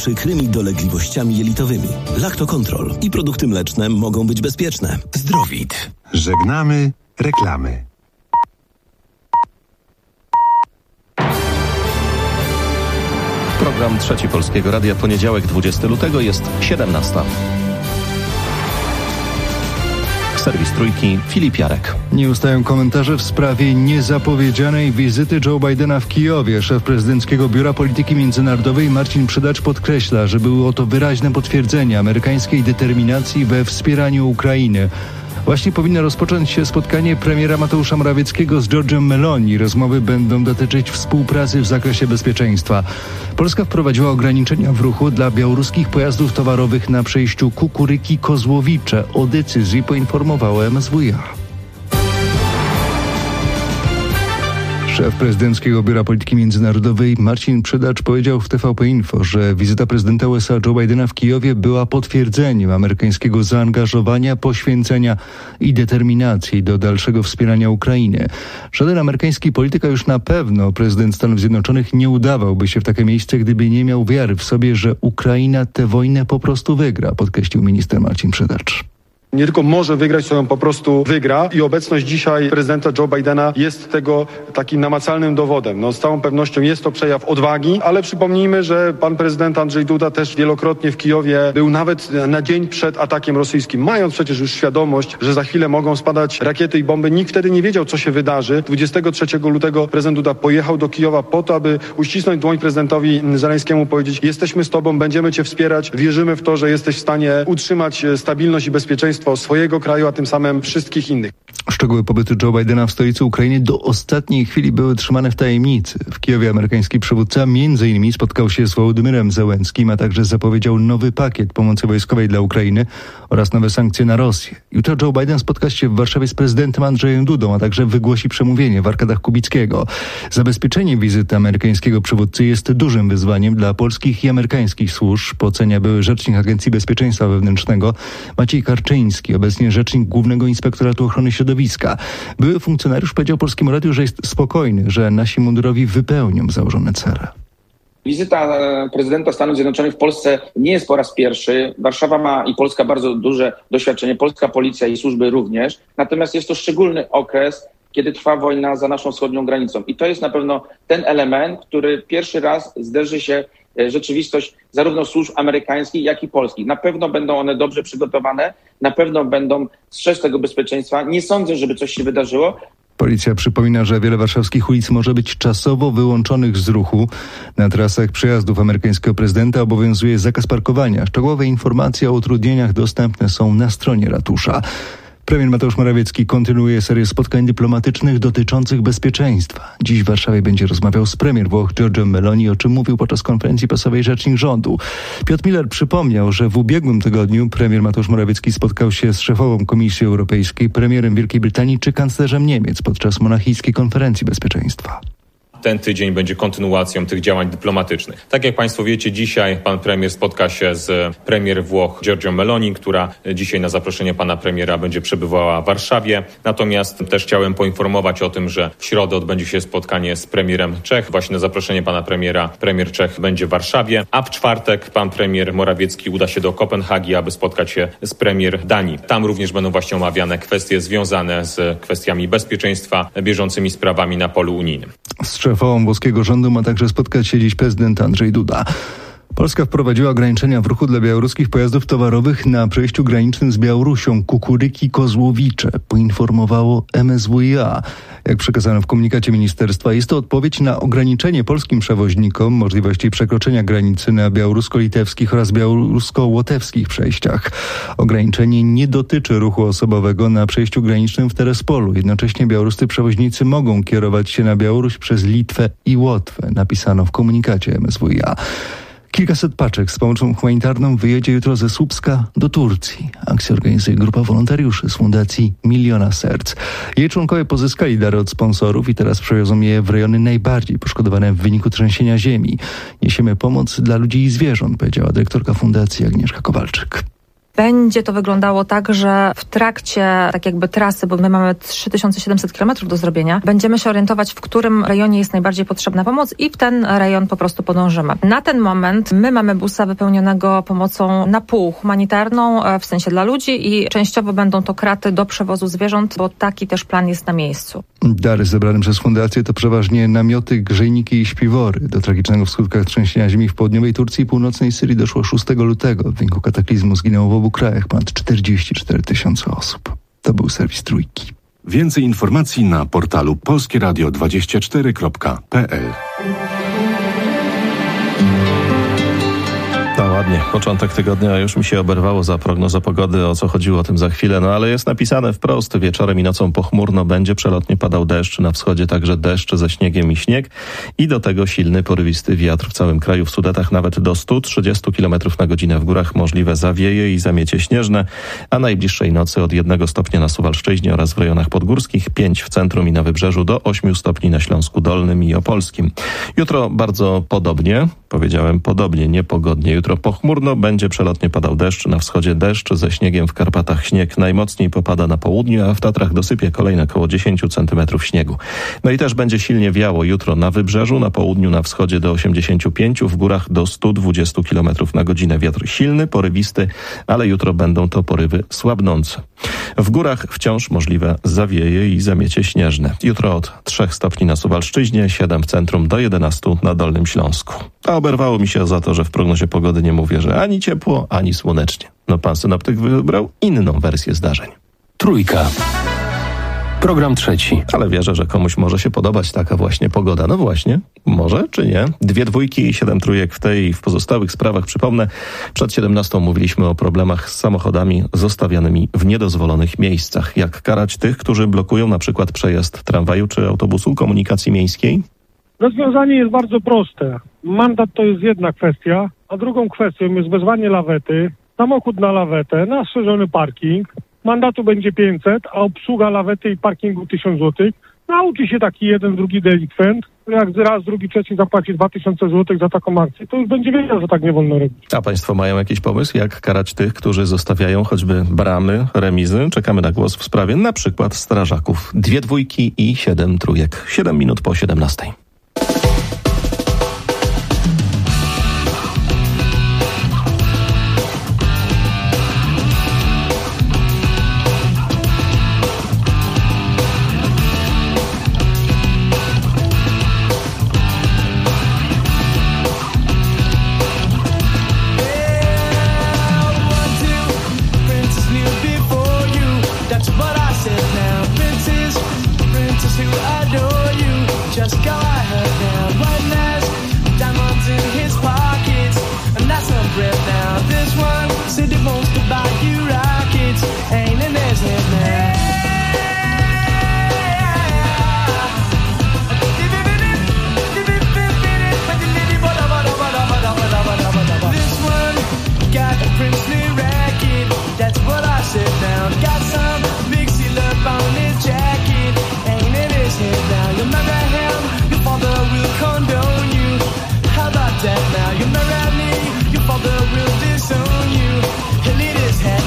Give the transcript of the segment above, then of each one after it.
przykrymi dolegliwościami jelitowymi. Lactocontrol i produkty mleczne mogą być bezpieczne. Zdrowit. Żegnamy reklamy. Program Trzeci Polskiego Radia, poniedziałek 20 lutego jest 17. Serwis Trójki, Filip Jarek. Nie ustają komentarze w sprawie niezapowiedzianej wizyty Joe Bidena w Kijowie. Szef prezydenckiego Biura Polityki Międzynarodowej Marcin Przydacz podkreśla, że było to wyraźne potwierdzenie amerykańskiej determinacji we wspieraniu Ukrainy. Właśnie powinno rozpocząć się spotkanie premiera Mateusza Morawieckiego z Giorgiem Meloni. Rozmowy będą dotyczyć współpracy w zakresie bezpieczeństwa. Polska wprowadziła ograniczenia w ruchu dla białoruskich pojazdów towarowych na przejściu Kukuryki-Kozłowice. O decyzji poinformowała MSWiA. Szef prezydenckiego Biura Polityki Międzynarodowej Marcin Przydacz powiedział w TVP Info, że wizyta prezydenta USA Joe Bidena w Kijowie była potwierdzeniem amerykańskiego zaangażowania, poświęcenia i determinacji do dalszego wspierania Ukrainy. Żaden amerykański polityk, a już na pewno prezydent Stanów Zjednoczonych, nie udawałby się w takie miejsce, gdyby nie miał wiary w sobie, że Ukraina tę wojnę po prostu wygra, podkreślił minister Marcin Przydacz. Nie tylko może wygrać, to ją po prostu wygra i obecność dzisiaj prezydenta Joe Bidena jest tego takim namacalnym dowodem. Z całą pewnością jest to przejaw odwagi, ale przypomnijmy, że pan prezydent Andrzej Duda też wielokrotnie w Kijowie był nawet na dzień przed atakiem rosyjskim, mając przecież już świadomość, że za chwilę mogą spadać rakiety i bomby. Nikt wtedy nie wiedział, co się wydarzy. 23 lutego prezydent Duda pojechał do Kijowa po to, aby uścisnąć dłoń prezydentowi Zełenskiemu, powiedzieć: jesteśmy z tobą, będziemy cię wspierać, wierzymy w to, że jesteś w stanie utrzymać stabilność i bezpieczeństwo swojego kraju, a tym samym wszystkich innych. Szczegóły pobytu Joe Bidena w stolicy Ukrainy do ostatniej chwili były trzymane w tajemnicy. W Kijowie amerykański przywódca m.in. spotkał się z Wołodymyrem Zełenskim, a także zapowiedział nowy pakiet pomocy wojskowej dla Ukrainy oraz nowe sankcje na Rosję. Jutro Joe Biden spotka się w Warszawie z prezydentem Andrzejem Dudą, a także wygłosi przemówienie w Arkadach Kubickiego. Zabezpieczenie wizyty amerykańskiego przywódcy jest dużym wyzwaniem dla polskich i amerykańskich służb, ocenia były rzecznik Agencji Bezpieczeństwa Wewnętrznego Maciej Karczyński, obecnie rzecznik Głównego Inspektoratu Ochrony Środowiska. Były funkcjonariusz powiedział Polskiemu Radiu, że jest spokojny, że nasi mundurowi wypełnią założone cele. Wizyta prezydenta Stanów Zjednoczonych w Polsce nie jest po raz pierwszy. Warszawa ma i Polska bardzo duże doświadczenie, polska policja i służby również. Natomiast jest to szczególny okres, kiedy trwa wojna za naszą wschodnią granicą. I to jest na pewno ten element, który pierwszy raz zderzy się rzeczywistość zarówno służb amerykańskich, jak i polskich. Na pewno będą one dobrze przygotowane, na pewno będą strzec tego bezpieczeństwa. Nie sądzę, żeby coś się wydarzyło. Policja przypomina, że wiele warszawskich ulic może być czasowo wyłączonych z ruchu. Na trasach przejazdów amerykańskiego prezydenta obowiązuje zakaz parkowania. Szczegółowe informacje o utrudnieniach dostępne są na stronie ratusza. Premier Mateusz Morawiecki kontynuuje serię spotkań dyplomatycznych dotyczących bezpieczeństwa. Dziś w Warszawie będzie rozmawiał z premier Włoch Giorgiem Meloni, o czym mówił podczas konferencji prasowej rzecznik rządu. Piotr Miller przypomniał, że w ubiegłym tygodniu premier Mateusz Morawiecki spotkał się z szefową Komisji Europejskiej, premierem Wielkiej Brytanii czy kanclerzem Niemiec podczas monachijskiej konferencji bezpieczeństwa. Ten tydzień będzie kontynuacją tych działań dyplomatycznych. Tak jak Państwo wiecie, dzisiaj pan premier spotka się z premier Włoch Giorgią Meloni, która dzisiaj na zaproszenie pana premiera będzie przebywała w Warszawie. Natomiast też chciałem poinformować o tym, że w środę odbędzie się spotkanie z premierem Czech. Właśnie na zaproszenie pana premiera premier Czech będzie w Warszawie, a w czwartek pan premier Morawiecki uda się do Kopenhagi, aby spotkać się z premier Danii. Tam również będą właśnie omawiane kwestie związane z kwestiami bezpieczeństwa, bieżącymi sprawami na polu unijnym. Z szefową włoskiego rządu ma także spotkać się dziś prezydent Andrzej Duda. Polska wprowadziła ograniczenia w ruchu dla białoruskich pojazdów towarowych na przejściu granicznym z Białorusią Kukuryki-Kozłowice, poinformowało MSWiA. Jak przekazano w komunikacie ministerstwa, jest to odpowiedź na ograniczenie polskim przewoźnikom możliwości przekroczenia granicy na białorusko-litewskich oraz białorusko-łotewskich przejściach. Ograniczenie nie dotyczy ruchu osobowego na przejściu granicznym w Terespolu. Jednocześnie białoruscy przewoźnicy mogą kierować się na Białoruś przez Litwę i Łotwę, napisano w komunikacie MSWiA. Kilkaset paczek z pomocą humanitarną wyjedzie jutro ze Słupska do Turcji. Akcję organizuje grupa wolontariuszy z Fundacji Miliona Serc. Jej członkowie pozyskali dary od sponsorów i teraz przewiozą je w rejony najbardziej poszkodowane w wyniku trzęsienia ziemi. Niesiemy pomoc dla ludzi i zwierząt, powiedziała dyrektorka Fundacji Agnieszka Kowalczyk. Będzie to wyglądało tak, że w trakcie tak jakby trasy, bo my mamy 3700 km do zrobienia, będziemy się orientować, w którym rejonie jest najbardziej potrzebna pomoc i w ten rejon po prostu podążymy. Na ten moment my mamy busa wypełnionego pomocą na pół humanitarną, w sensie dla ludzi i częściowo będą to kraty do przewozu zwierząt, bo taki też plan jest na miejscu. Dary zebrane przez fundację to przeważnie namioty, grzejniki i śpiwory. Do tragicznego w skutkach trzęsienia ziemi w południowej Turcji i północnej Syrii doszło 6 lutego. W wyniku kataklizmu zginęło w obu krajach ponad 44 000 osób. To był serwis Trójki. Więcej informacji na portalu polskieradio24.pl. No ładnie, początek tygodnia już mi się oberwało za prognozę pogody, o co chodziło o tym za chwilę, no ale jest napisane wprost, wieczorem i nocą pochmurno, będzie przelotnie padał deszcz, na wschodzie także deszcz ze śniegiem i śnieg i do tego silny, porywisty wiatr w całym kraju, w Sudetach nawet do 130 km na godzinę, w górach możliwe zawieje i zamiecie śnieżne, a najbliższej nocy od 1 stopnia na Suwalszczyźnie oraz w rejonach podgórskich, 5 w centrum i na wybrzeżu, do 8 stopni na Śląsku Dolnym i Opolskim. Jutro bardzo podobnie, powiedziałem podobnie, niepogodnie. Jutro pochmurno, będzie przelotnie padał deszcz, na wschodzie deszcz ze śniegiem, w Karpatach śnieg najmocniej popada na południu, a w Tatrach dosypie kolejne około 10 cm śniegu. No i też będzie silnie wiało jutro na wybrzeżu, na południu, na wschodzie do 85, w górach do 120 km na godzinę. Wiatr silny, porywisty, ale jutro będą to porywy słabnące. W górach wciąż możliwe zawieje i zamiecie śnieżne. Jutro od 3 stopni na Suwalszczyźnie, 7 w centrum, do 11 na Dolnym Śląsku. A oberwało mi się za to, że w prognozie pogody nie mówię, że ani ciepło, ani słonecznie. No pan synoptyk wybrał inną wersję zdarzeń. Trójka. Program trzeci. Ale wierzę, że komuś może się podobać taka właśnie pogoda. No właśnie, może czy nie? 2 dwójki i 7 trójek w tej i w pozostałych sprawach. Przypomnę, przed 17 mówiliśmy o problemach z samochodami zostawianymi w niedozwolonych miejscach. Jak karać tych, którzy blokują na przykład przejazd tramwaju czy autobusu, komunikacji miejskiej? Rozwiązanie jest bardzo proste. Mandat to jest jedna kwestia, a drugą kwestią jest wezwanie lawety, samochód na lawetę, na strzeżony parking. Mandatu będzie 500, a obsługa lawety i parkingu 1000 zł. Nauczy się taki jeden, drugi delikwent. Jak raz, drugi, trzeci zapłaci 2000 zł za taką akcję, to już będzie wiedział, że tak nie wolno robić. A państwo mają jakiś pomysł, jak karać tych, którzy zostawiają choćby bramy, remizy? Czekamy na głos w sprawie na przykład strażaków. 2 dwójki i 7 trójek. 7 minut po 17. Now you marry me, your father will disown you. He'll eat his head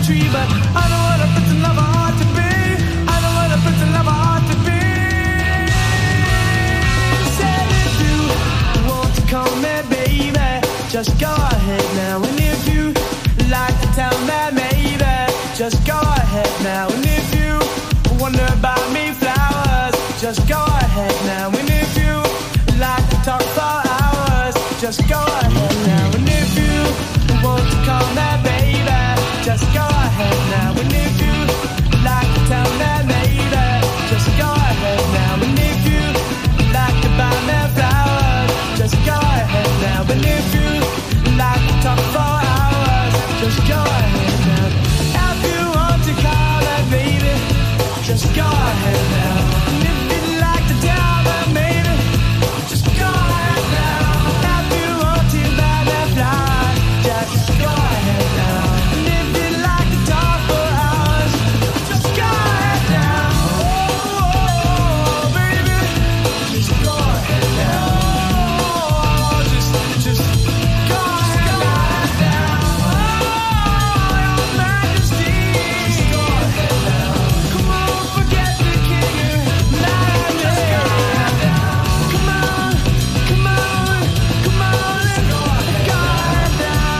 tree, but I know what a pretty lover ought to be. I know what a pretty lover ought to be. Said if you want to call me baby, just go ahead now. And if you like to tell me maybe, just go ahead now. And if you wonder about me flowers, just go ahead now. And if you like to talk for hours, just go ahead now. And if you want to call me baby, just go ahead now. And if you like to tell me maybe, just go ahead now. And if you like to buy me flowers, just go ahead now. And if you like to talk for hours, just go ahead now. If you want to call me baby, just go ahead now. And if you'd like to tell me maybe, just go ahead now. If you want to buy me flowers, just go ahead now. And if you'd like to talk for hours, just go ahead now. Oh, baby, just go ahead now. Oh, just go ahead now. Oh, your majesty, just go ahead now. Come on, forget the king and majesty. Come on, come on, come on, and go ahead now.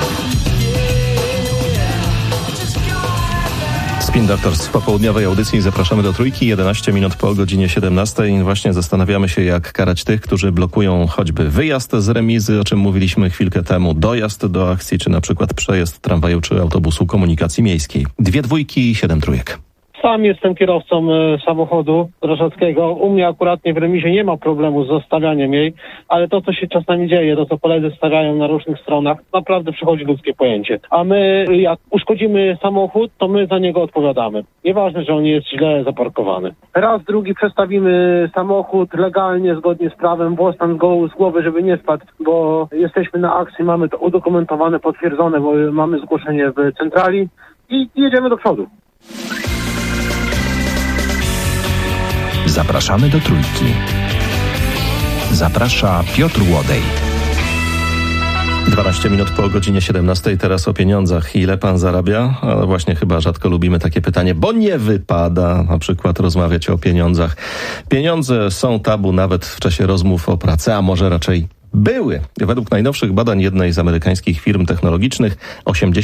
Yeah, just go ahead now. Spin Doctors w popołudniowej audycji. Zapraszamy do Trójki, 11 minut po godzinie 17. I właśnie zastanawiamy się, jak karać tych, którzy blokują choćby wyjazd z remizy, o czym mówiliśmy chwilkę temu, dojazd do akcji, czy na przykład przejazd tramwaju czy autobusu komunikacji miejskiej. 2 dwójki i 7 trójek. Sam jestem kierowcą samochodu strażackiego. U mnie akuratnie w remizie nie ma problemu z zostawianiem jej, ale to, co się czasami dzieje, to co koledzy stawiają na różnych stronach, naprawdę przechodzi ludzkie pojęcie. A my, jak uszkodzimy samochód, to my za niego odpowiadamy. Nieważne, że on jest źle zaparkowany. Raz, drugi przestawimy samochód legalnie, zgodnie z prawem, włos nam z głowy, żeby nie spadł, bo jesteśmy na akcji, mamy to udokumentowane, potwierdzone, bo mamy zgłoszenie w centrali i jedziemy do przodu. Zapraszamy do Trójki. Zaprasza Piotr Łodej. 12 minut po godzinie 17. Teraz o pieniądzach. Ile pan zarabia? Ale właśnie chyba rzadko lubimy takie pytanie, bo nie wypada na przykład rozmawiać o pieniądzach. Pieniądze są tabu nawet w czasie rozmów o pracy, a może raczej były. Według najnowszych badań jednej z amerykańskich firm technologicznych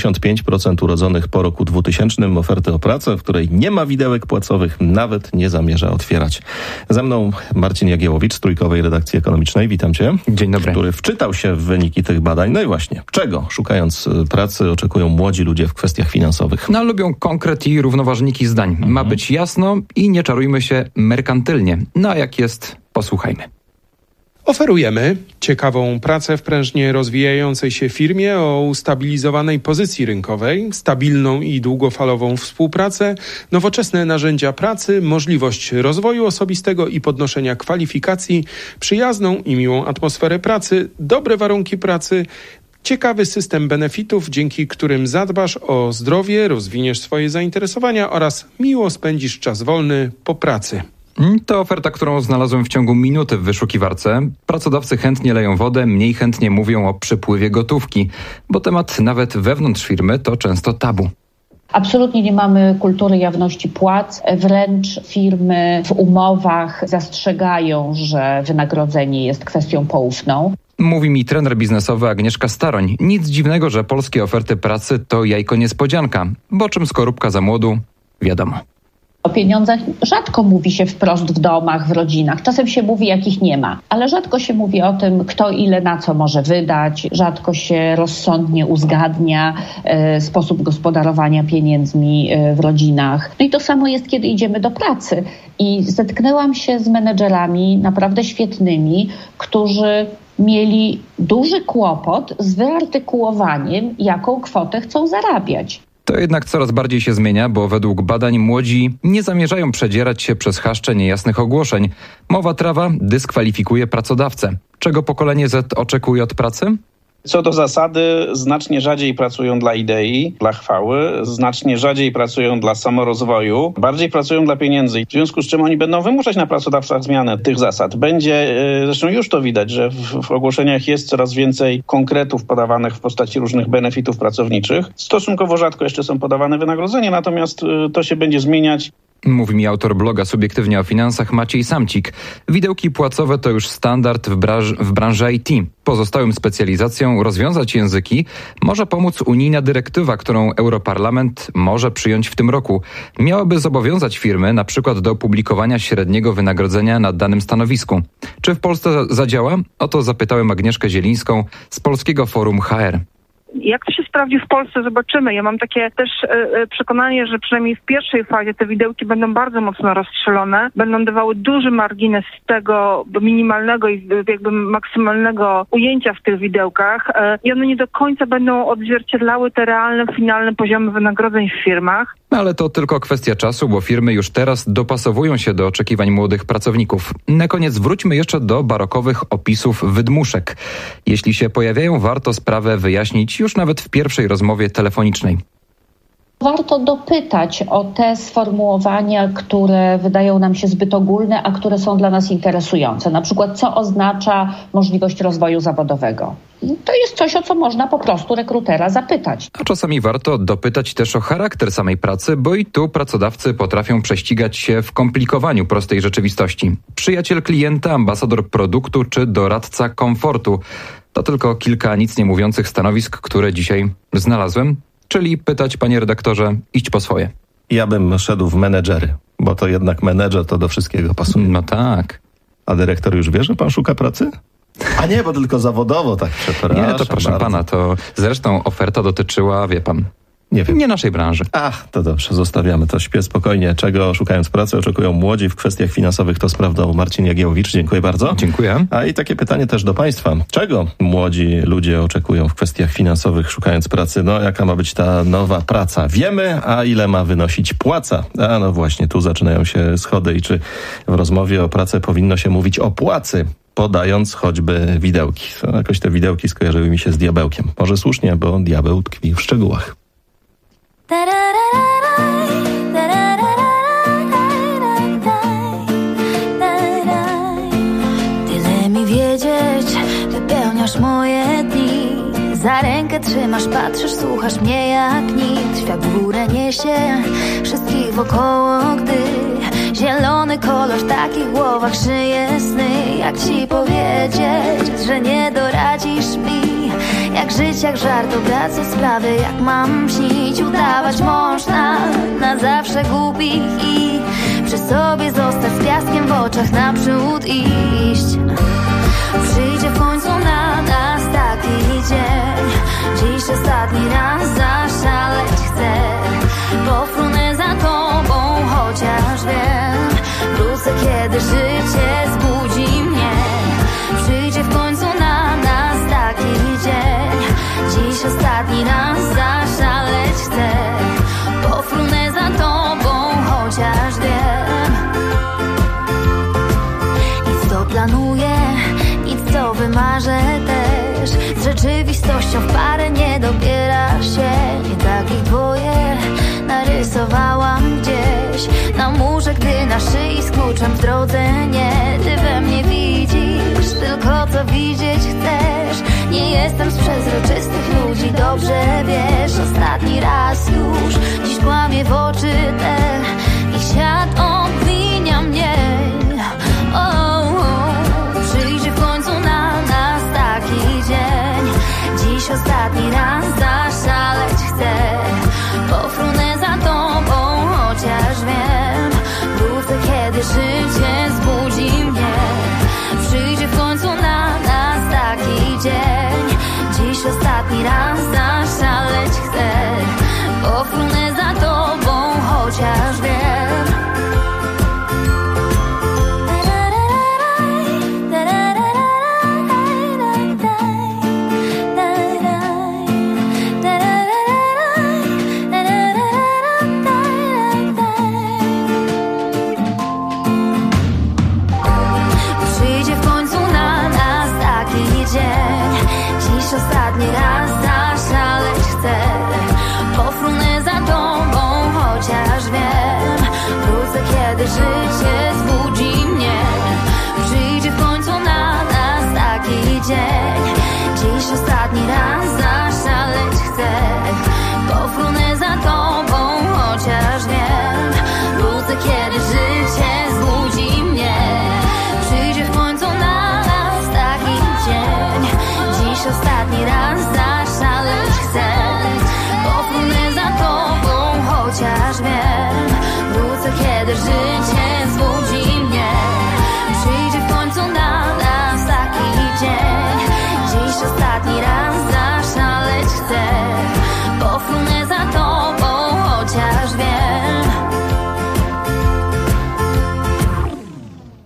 85% urodzonych po roku 2000 oferty o pracę, w której nie ma widełek płacowych, nawet nie zamierza otwierać. Ze mną Marcin Jagiełowicz z Trójkowej Redakcji Ekonomicznej. Witam cię. Dzień dobry. Który wczytał się w wyniki tych badań. No i właśnie, czego szukając pracy oczekują młodzi ludzie w kwestiach finansowych? No, lubią konkret i równoważniki zdań. Ma być jasno i nie czarujmy się merkantylnie. No a jak jest, posłuchajmy. Oferujemy ciekawą pracę w prężnie rozwijającej się firmie o ustabilizowanej pozycji rynkowej, stabilną i długofalową współpracę, nowoczesne narzędzia pracy, możliwość rozwoju osobistego i podnoszenia kwalifikacji, przyjazną i miłą atmosferę pracy, dobre warunki pracy, ciekawy system benefitów, dzięki którym zadbasz o zdrowie, rozwiniesz swoje zainteresowania oraz miło spędzisz czas wolny po pracy. To oferta, którą znalazłem w ciągu minuty w wyszukiwarce. Pracodawcy chętnie leją wodę, mniej chętnie mówią o przypływie gotówki, bo temat nawet wewnątrz firmy to często tabu. Absolutnie nie mamy kultury jawności płac, wręcz firmy w umowach zastrzegają, że wynagrodzenie jest kwestią poufną. Mówi mi trener biznesowy Agnieszka Staroń. Nic dziwnego, że polskie oferty pracy to jajko niespodzianka, bo czym skorupka za młodu, wiadomo. O pieniądzach rzadko mówi się wprost w domach, w rodzinach. Czasem się mówi, jakich nie ma, ale rzadko się mówi o tym, kto ile na co może wydać. Rzadko się rozsądnie uzgadnia sposób gospodarowania pieniędzmi w rodzinach. No i to samo jest, kiedy idziemy do pracy. I zetknęłam się z menedżerami naprawdę świetnymi, którzy mieli duży kłopot z wyartykułowaniem, jaką kwotę chcą zarabiać. To jednak coraz bardziej się zmienia, bo według badań młodzi nie zamierzają przedzierać się przez chaszcze niejasnych ogłoszeń. Mowa trawa dyskwalifikuje pracodawcę. Czego pokolenie Z oczekuje od pracy? Co do zasady, znacznie rzadziej pracują dla idei, dla chwały, znacznie rzadziej pracują dla samorozwoju, bardziej pracują dla pieniędzy. W związku z czym oni będą wymuszać na pracodawcach zmianę tych zasad. Będzie, zresztą już to widać, że w ogłoszeniach jest coraz więcej konkretów podawanych w postaci różnych benefitów pracowniczych. Stosunkowo rzadko jeszcze są podawane wynagrodzenia, natomiast to się będzie zmieniać. Mówi mi autor bloga Subiektywnie o finansach Maciej Samcik. Widełki płacowe to już standard w branży IT. Pozostałym specjalizacjom rozwiązać języki może pomóc unijna dyrektywa, którą Europarlament może przyjąć w tym roku. Miałaby zobowiązać firmy na przykład do publikowania średniego wynagrodzenia na danym stanowisku. Czy w Polsce zadziała? O to zapytałem Agnieszkę Zielińską z Polskiego Forum HR. Jak to się sprawdzi w Polsce, zobaczymy. Ja mam takie też przekonanie, że przynajmniej w pierwszej fazie te widełki będą bardzo mocno rozstrzelone, będą dawały duży margines tego minimalnego i jakby maksymalnego ujęcia w tych widełkach i one nie do końca będą odzwierciedlały te realne, finalne poziomy wynagrodzeń w firmach. Ale to tylko kwestia czasu, bo firmy już teraz dopasowują się do oczekiwań młodych pracowników. Na koniec wróćmy jeszcze do barokowych opisów wydmuszek. Jeśli się pojawiają, warto sprawę wyjaśnić już nawet w pierwszej rozmowie telefonicznej. Warto dopytać o te sformułowania, które wydają nam się zbyt ogólne, a które są dla nas interesujące. Na przykład, co oznacza możliwość rozwoju zawodowego. To jest coś, o co można po prostu rekrutera zapytać. A czasami warto dopytać też o charakter samej pracy, bo i tu pracodawcy potrafią prześcigać się w komplikowaniu prostej rzeczywistości. Przyjaciel klienta, ambasador produktu czy doradca komfortu. To tylko kilka nic nie mówiących stanowisk, które dzisiaj znalazłem. Czyli pytać, panie redaktorze, iść po swoje. Ja bym szedł w menedżery, bo to jednak menedżer to do wszystkiego pasuje. No tak. A dyrektor już wie, że pan szuka pracy? A nie, bo tylko zawodowo, tak przepraszam. Nie, to proszę bardzo. pana, to zresztą oferta dotyczyła, wie pan, nie wiem. Nie naszej branży. Ach, to dobrze, zostawiamy to. Śpię spokojnie. Czego szukając pracy oczekują młodzi w kwestiach finansowych, to sprawdzał Marcin Jagiełowicz. Dziękuję bardzo. Dziękuję. A i takie pytanie też do państwa. Czego młodzi ludzie oczekują w kwestiach finansowych szukając pracy? No, jaka ma być ta nowa praca? Wiemy, a ile ma wynosić płaca? A no właśnie, tu zaczynają się schody. I czy w rozmowie o pracę powinno się mówić o płacy? Podając choćby widełki. To jakoś te widełki skojarzyły mi się z diabełkiem. Może słusznie, bo diabeł tkwi w szczegółach. Tyle mi wiedzieć, wypełniasz moje dni. Za rękę trzymasz, patrzysz, słuchasz mnie jak nikt. Świat w górę niesie wszystkich wokoło, gdy zielony kolor w takich głowach szyje sny. Jak ci powiedzieć, że nie doradzisz mi? Jak żyć, jak żart, obracać sprawy, jak mam śnić. Udawać można na zawsze głupich i przy sobie zostać z piaskiem w oczach, naprzód iść. Przyjdzie w końcu na nas taki dzień. Dziś ostatni raz zaszaleć chcę. Pofrunę za tobą, chociaż wiem, wrócę, kiedy życie zbudzi mnie. Przyjdzie w końcu na nas taki dzień. Dziś ostatni raz zaszaleć chcę. Pofrunę za tobą, chociaż wiem. Nic co planuję, nic co wymarzę też. Z rzeczywistością w parę nie dobiera się. Nie takich dwoje narysowałam gdzieś na murze, gdy na szyi z kluczem w drodze nie. Ty we mnie widzisz tylko co widzieć chcesz. Nie jestem z przezroczystych ludzi, dobrze wiesz. Ostatni raz już, dziś kłamie w oczy te. I świat obwinia mnie. Przyjdzie w końcu na nas taki dzień. Dziś ostatni raz zaszaleć chcę. Pofrunę za tobą, chociaż wiem, wrócę, kiedy życie zbudzi mnie. Przyjdzie w końcu na nas taki dzień. Dziś ostatni raz zaszaleć chcę. Pofrunę za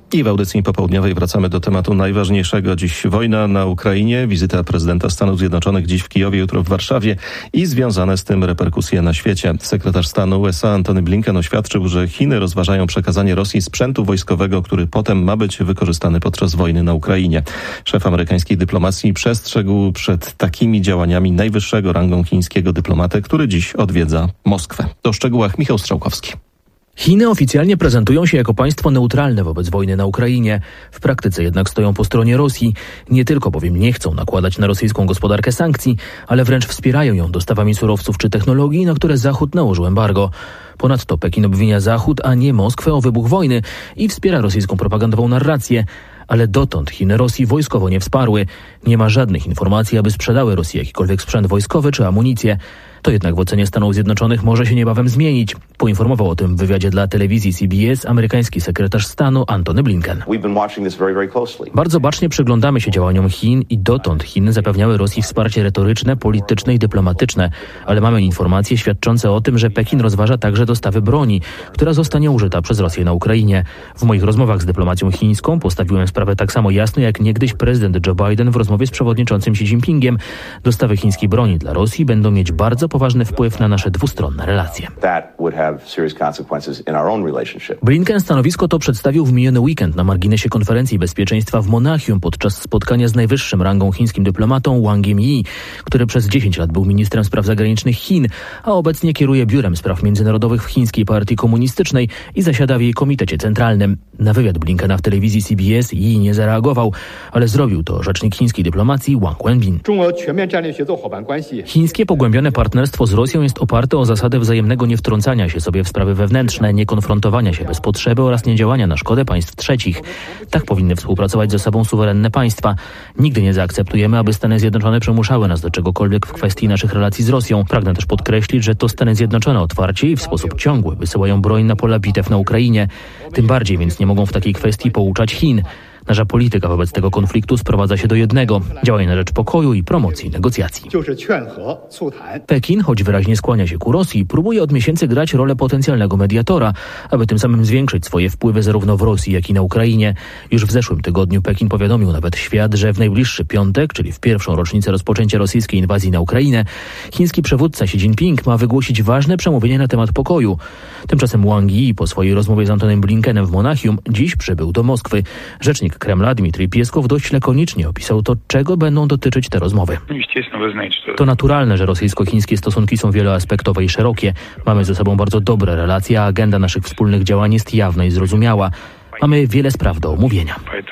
I w audycji popołudniowej wracamy do tematu najważniejszego dziś. Wojna na Ukrainie, wizyta prezydenta Stanów Zjednoczonych dziś w Kijowie, jutro w Warszawie i związane z tym reperkusje na świecie. Sekretarz stanu USA Antony Blinken oświadczył, że Chiny rozważają przekazanie Rosji sprzętu wojskowego, który potem ma być wykorzystany podczas wojny na Ukrainie. Szef amerykańskiej dyplomacji przestrzegł przed takimi działaniami najwyższego rangą chińskiego dyplomaty, który dziś odwiedza Moskwę. O szczegółach Michał Strzałkowski. Chiny oficjalnie prezentują się jako państwo neutralne wobec wojny na Ukrainie. W praktyce jednak stoją po stronie Rosji. Nie tylko bowiem nie chcą nakładać na rosyjską gospodarkę sankcji, ale wręcz wspierają ją dostawami surowców czy technologii, na które Zachód nałożył embargo. Ponadto Pekin obwinia Zachód, a nie Moskwę o wybuch wojny i wspiera rosyjską propagandową narrację. Ale dotąd Chiny Rosji wojskowo nie wsparły. Nie ma żadnych informacji, aby sprzedały Rosji jakikolwiek sprzęt wojskowy czy amunicję. To jednak w ocenie Stanów Zjednoczonych może się niebawem zmienić. Poinformował o tym w wywiadzie dla telewizji CBS amerykański sekretarz stanu Antony Blinken. Bardzo bacznie przyglądamy się działaniom Chin i dotąd Chiny zapewniały Rosji wsparcie retoryczne, polityczne i dyplomatyczne, ale mamy informacje świadczące o tym, że Pekin rozważa także dostawy broni, która zostanie użyta przez Rosję na Ukrainie. W moich rozmowach z dyplomacją chińską postawiłem sprawę tak samo jasno jak niegdyś prezydent Joe Biden w rozmowie z przewodniczącym Xi Jinpingiem. Dostawy chińskiej broni dla Rosji będą mieć bardzo poważny wpływ na nasze dwustronne relacje. Blinken stanowisko to przedstawił w miniony weekend na marginesie konferencji bezpieczeństwa w Monachium podczas spotkania z najwyższym rangą chińskim dyplomatą Wang Yi, który przez 10 lat był ministrem spraw zagranicznych Chin, a obecnie kieruje Biurem Spraw Międzynarodowych w Chińskiej Partii Komunistycznej i zasiada w jej komitecie centralnym. Na wywiad Blinkena w telewizji CBS Yi nie zareagował, ale zrobił to rzecznik chińskiej dyplomacji Wang Wenbin. Chińskie pogłębione partnerstwo z Rosją jest oparte o zasadę wzajemnego niewtrącania się sobie w sprawy wewnętrzne, niekonfrontowania się bez potrzeby oraz niedziałania na szkodę państw trzecich. Tak powinny współpracować ze sobą suwerenne państwa. Nigdy nie zaakceptujemy, aby Stany Zjednoczone przymuszały nas do czegokolwiek w kwestii naszych relacji z Rosją. Pragnę też podkreślić, że to Stany Zjednoczone otwarcie i w sposób ciągły wysyłają broń na pola bitew na Ukrainie. Tym bardziej więc nie mogą w takiej kwestii pouczać Chin. Nasza polityka wobec tego konfliktu sprowadza się do jednego – działań na rzecz pokoju i promocji negocjacji. Pekin, choć wyraźnie skłania się ku Rosji, próbuje od miesięcy grać rolę potencjalnego mediatora, aby tym samym zwiększyć swoje wpływy zarówno w Rosji, jak i na Ukrainie. Już w zeszłym tygodniu Pekin powiadomił nawet świat, że w najbliższy piątek, czyli w pierwszą rocznicę rozpoczęcia rosyjskiej inwazji na Ukrainę, chiński przywódca Xi Jinping ma wygłosić ważne przemówienie na temat pokoju. Tymczasem Wang Yi po swojej rozmowie z Antonym Blinkenem w Monachium dziś przybył do Moskwy. Rzecznik Kremla Dmitrij Pieskow dość lakonicznie opisał to, czego będą dotyczyć te rozmowy. To naturalne, że rosyjsko-chińskie stosunki są wieloaspektowe i szerokie. Mamy ze sobą bardzo dobre relacje, a agenda naszych wspólnych działań jest jawna i zrozumiała. Mamy wiele spraw do omówienia.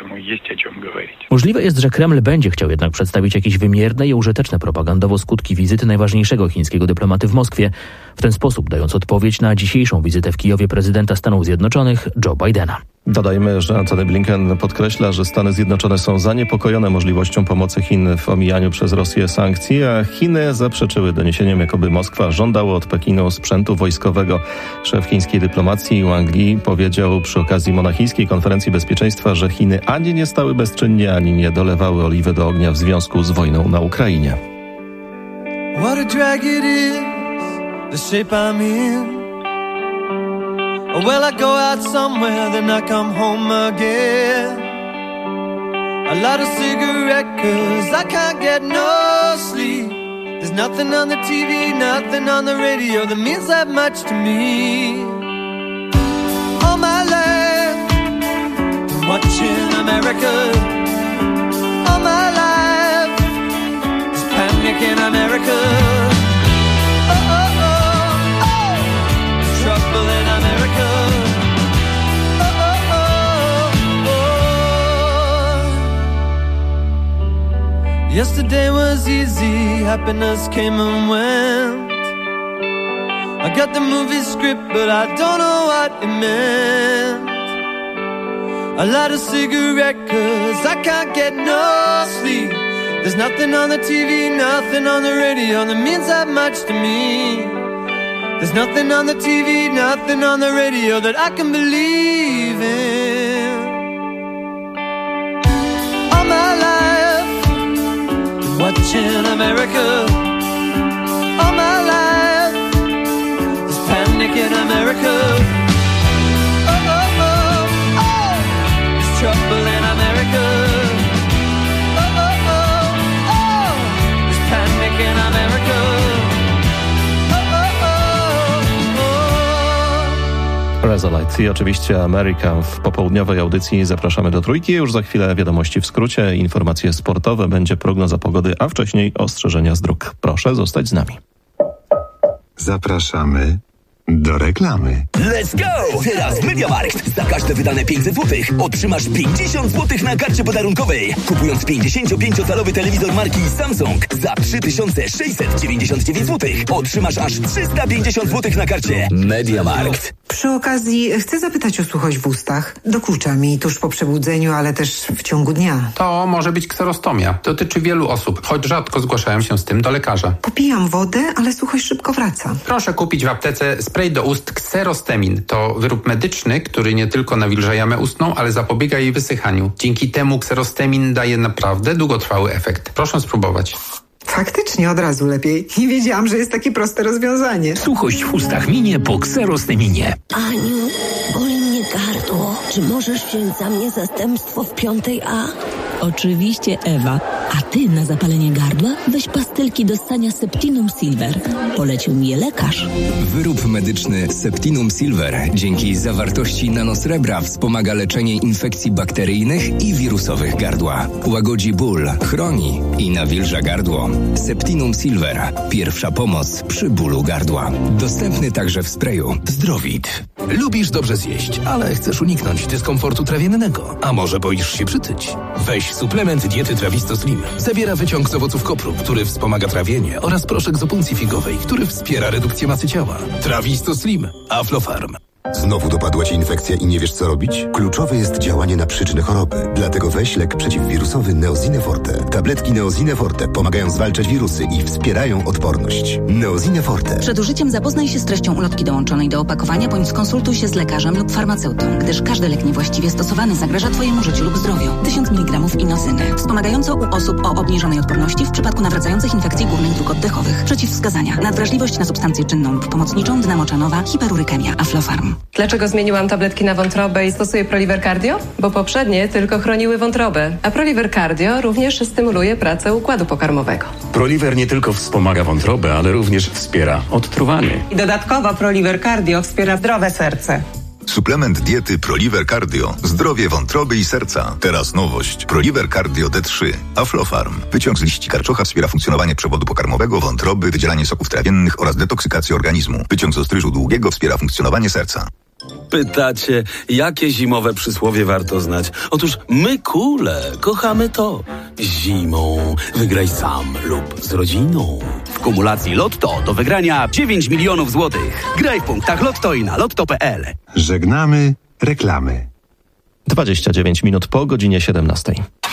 Możliwe jest, że Kreml będzie chciał jednak przedstawić jakieś wymierne i użyteczne propagandowo skutki wizyty najważniejszego chińskiego dyplomaty w Moskwie, w ten sposób dając odpowiedź na dzisiejszą wizytę w Kijowie prezydenta Stanów Zjednoczonych Joe Bidena. Dodajmy, że Antony Blinken podkreśla, że Stany Zjednoczone są zaniepokojone możliwością pomocy Chin w omijaniu przez Rosję sankcji, a Chiny zaprzeczyły doniesieniom, jakoby Moskwa żądała od Pekinu sprzętu wojskowego. Szef chińskiej dyplomacji Wang Yi powiedział przy okazji monachijskiej konferencji bezpieczeństwa, że Chiny ani nie stały bezczynnie, ani nie dolewały oliwy do ognia w związku z wojną na Ukrainie. What a drag it is, the shape I'm in. Well, I go out somewhere, then I come home again. I light a cigarette 'cause I can't get no sleep. There's nothing on the TV, nothing on the radio that means that much to me. All my life, I'm watching America. All my life, there's panic in America. Oh, oh, oh, oh, there's trouble in America. Oh, oh, oh, oh. Yesterday was easy, happiness came and went. I got the movie script, but I don't know what it meant. I light a cigarette 'cause I can't get no sleep. There's nothing on the TV, nothing on the radio that means that much to me. There's nothing on the TV, nothing on the radio that I can believe in. All my life, been watching America. All my life, there's panic in America. Oh, oh, oh, oh, there's Razorlight i oczywiście America. W popołudniowej audycji zapraszamy do Trójki. Już za chwilę wiadomości w skrócie, informacje sportowe, będzie prognoza pogody, a wcześniej ostrzeżenia z dróg. Proszę zostać z nami. Zapraszamy do reklamy. Let's go! Teraz MediaMarkt. Za każde wydane 500 zł otrzymasz 50 zł na karcie podarunkowej. Kupując 55-calowy telewizor marki Samsung za 3699 zł otrzymasz aż 350 zł na karcie MediaMarkt. Przy okazji chcę zapytać o suchość w ustach. Dokucza mi tuż po przebudzeniu, ale też w ciągu dnia. To może być kserostomia. Dotyczy wielu osób, choć rzadko zgłaszają się z tym do lekarza. Popijam wodę, ale suchość szybko wraca. Proszę kupić w aptece spray do ust Xerostemin. To wyrób medyczny, który nie tylko nawilża jamę ustną, ale zapobiega jej wysychaniu. Dzięki temu Xerostemin daje naprawdę długotrwały efekt. Proszę spróbować. Faktycznie od razu lepiej. Nie wiedziałam, że jest takie proste rozwiązanie. Suchość w ustach minie po Xerosteminie. Aniu, boli mnie gardło. Czy możesz wziąć za mnie zastępstwo w 5A? Oczywiście, Ewa. A ty na zapalenie gardła weź pastylki do ssania Septinum Silver. Polecił mi je lekarz. Wyrób medyczny Septinum Silver dzięki zawartości nanosrebra wspomaga leczenie infekcji bakteryjnych i wirusowych gardła. Łagodzi ból, chroni i nawilża gardło. Septinum Silver. Pierwsza pomoc przy bólu gardła. Dostępny także w sprayu. Zdrowit. Lubisz dobrze zjeść, ale chcesz uniknąć dyskomfortu trawiennego. A może boisz się przytyć? Weź suplement diety Trawisto Slim. Zawiera wyciąg z owoców kopru, który wspomaga trawienie, oraz proszek z opuncji figowej, który wspiera redukcję masy ciała. Trawisto Slim. Aflofarm. Znowu dopadła Ci infekcja i nie wiesz, co robić? Kluczowe jest działanie na przyczynę choroby. Dlatego weź lek przeciwwirusowy Neosine Forte. Tabletki Neosine Forte pomagają zwalczać wirusy i wspierają odporność. Neosine Forte. Przed użyciem zapoznaj się z treścią ulotki dołączonej do opakowania, bądź skonsultuj się z lekarzem lub farmaceutą, gdyż każdy lek niewłaściwie stosowany zagraża Twojemu życiu lub zdrowiu. 1000 mg inozyny. Wspomagająco u osób o obniżonej odporności w przypadku nawracających infekcji górnych dróg oddechowych. Przeciwwskazania. Nadwrażliwość na substancję czynną lub pomocniczą, dynamoczanowa, hiperurykemia, Aflofarm. Dlaczego zmieniłam tabletki na wątrobę i stosuję Proliver Cardio? Bo poprzednie tylko chroniły wątrobę, a Proliver Cardio również stymuluje pracę układu pokarmowego. Proliver nie tylko wspomaga wątrobę, ale również wspiera odtruwanie. I dodatkowo Proliver Cardio wspiera zdrowe serce. Suplement diety Proliver Cardio. Zdrowie wątroby i serca. Teraz nowość. Proliver Cardio D3. Aflofarm. Wyciąg z liści karczocha wspiera funkcjonowanie przewodu pokarmowego, wątroby, wydzielanie soków trawiennych oraz detoksykację organizmu. Wyciąg z ostryżu długiego wspiera funkcjonowanie serca. Pytacie, jakie zimowe przysłowie warto znać? Otóż my kule kochamy to. Zimą wygraj sam lub z rodziną. W kumulacji Lotto do wygrania 9 milionów złotych. Graj w punktach Lotto i na lotto.pl. Żegnamy reklamy. 29 minut po godzinie 17.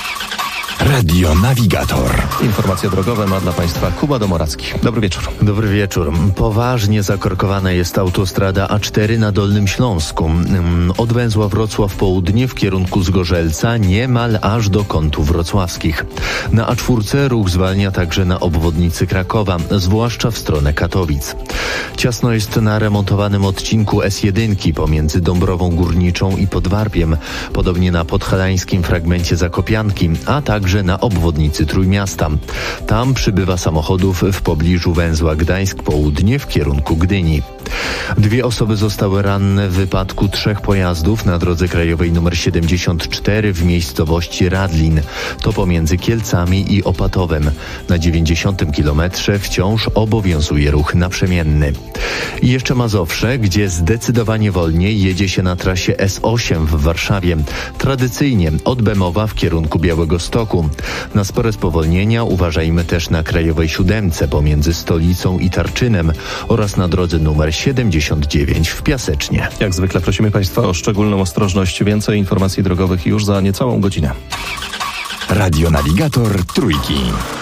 Radio Navigator. Informacje drogowe ma dla Państwa Kuba Domoracki. Dobry wieczór. Dobry wieczór. Poważnie zakorkowana jest autostrada A4 na Dolnym Śląsku. Od węzła Wrocław Południe w kierunku Zgorzelca niemal aż do kątów wrocławskich. Na A4 ruch zwalnia także na obwodnicy Krakowa, zwłaszcza w stronę Katowic. Ciasno jest na remontowanym odcinku S1 pomiędzy Dąbrową Górniczą i Podwarbiem, podobnie na podhalańskim fragmencie Zakopianki, a także na obwodnicy Trójmiasta. Tam przybywa samochodów w pobliżu węzła Gdańsk Południe w kierunku Gdyni. 2 osoby zostały ranne w wypadku 3 pojazdów na drodze krajowej nr 74 w miejscowości Radlin. To pomiędzy Kielcami i Opatowem. Na 90 kilometrze wciąż obowiązuje ruch naprzemienny. I jeszcze Mazowsze, gdzie zdecydowanie wolniej jedzie się na trasie S8 w Warszawie. Tradycyjnie od Bemowa w kierunku Białegostoku. Na spore spowolnienia uważajmy też na krajowej 7 pomiędzy Stolicą i Tarczynem oraz na drodze numer 79 w Piasecznie. Jak zwykle prosimy Państwa o szczególną ostrożność. Więcej informacji drogowych już za niecałą godzinę. Radio Navigator Trójki.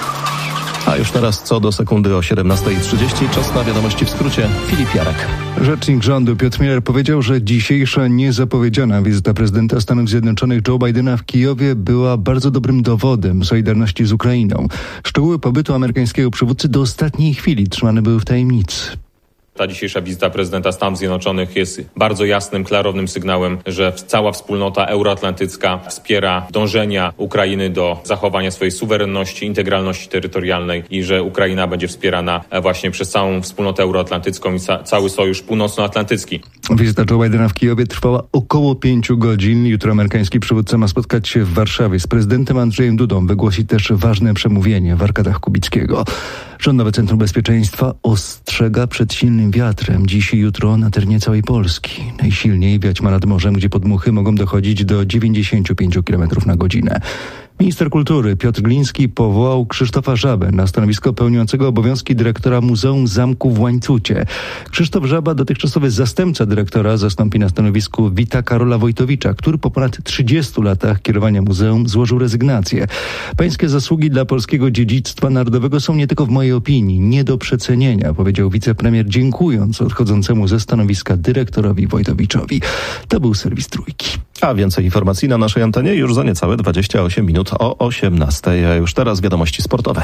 A już teraz co do sekundy o 17:30. Czas na wiadomości w skrócie. Filip Jarek. Rzecznik rządu Piotr Miller powiedział, że dzisiejsza niezapowiedziana wizyta prezydenta Stanów Zjednoczonych Joe Bidena w Kijowie była bardzo dobrym dowodem solidarności z Ukrainą. Szczegóły pobytu amerykańskiego przywódcy do ostatniej chwili trzymane były w tajemnicy. Ta dzisiejsza wizyta prezydenta Stanów Zjednoczonych jest bardzo jasnym, klarownym sygnałem, że cała wspólnota euroatlantycka wspiera dążenia Ukrainy do zachowania swojej suwerenności, integralności terytorialnej i że Ukraina będzie wspierana właśnie przez całą wspólnotę euroatlantycką i cały Sojusz Północnoatlantycki. Wizyta Joe Bidena w Kijowie trwała około 5 godzin. Jutro amerykański przywódca ma spotkać się w Warszawie z prezydentem Andrzejem Dudą. Wygłosi też ważne przemówienie w Arkadach Kubickiego. Rządowe Centrum Bezpieczeństwa ostrzega przed silnym wiatrem dziś i jutro na terenie całej Polski. Najsilniej wiać ma nad morzem, gdzie podmuchy mogą dochodzić do 95 km na godzinę. Minister kultury Piotr Gliński powołał Krzysztofa Żabę na stanowisko pełniącego obowiązki dyrektora Muzeum Zamku w Łańcucie. Krzysztof Żaba, dotychczasowy zastępca dyrektora, zastąpi na stanowisku Wita Karola Wojtowicza, który po ponad 30 latach kierowania muzeum złożył rezygnację. Pańskie zasługi dla polskiego dziedzictwa narodowego są nie tylko w mojej opinii nie do przecenienia, powiedział wicepremier, dziękując odchodzącemu ze stanowiska dyrektorowi Wojtowiczowi. To był serwis Trójki. A więcej informacji na naszej antenie już za niecałe 28 minut o 18. A już teraz wiadomości sportowe.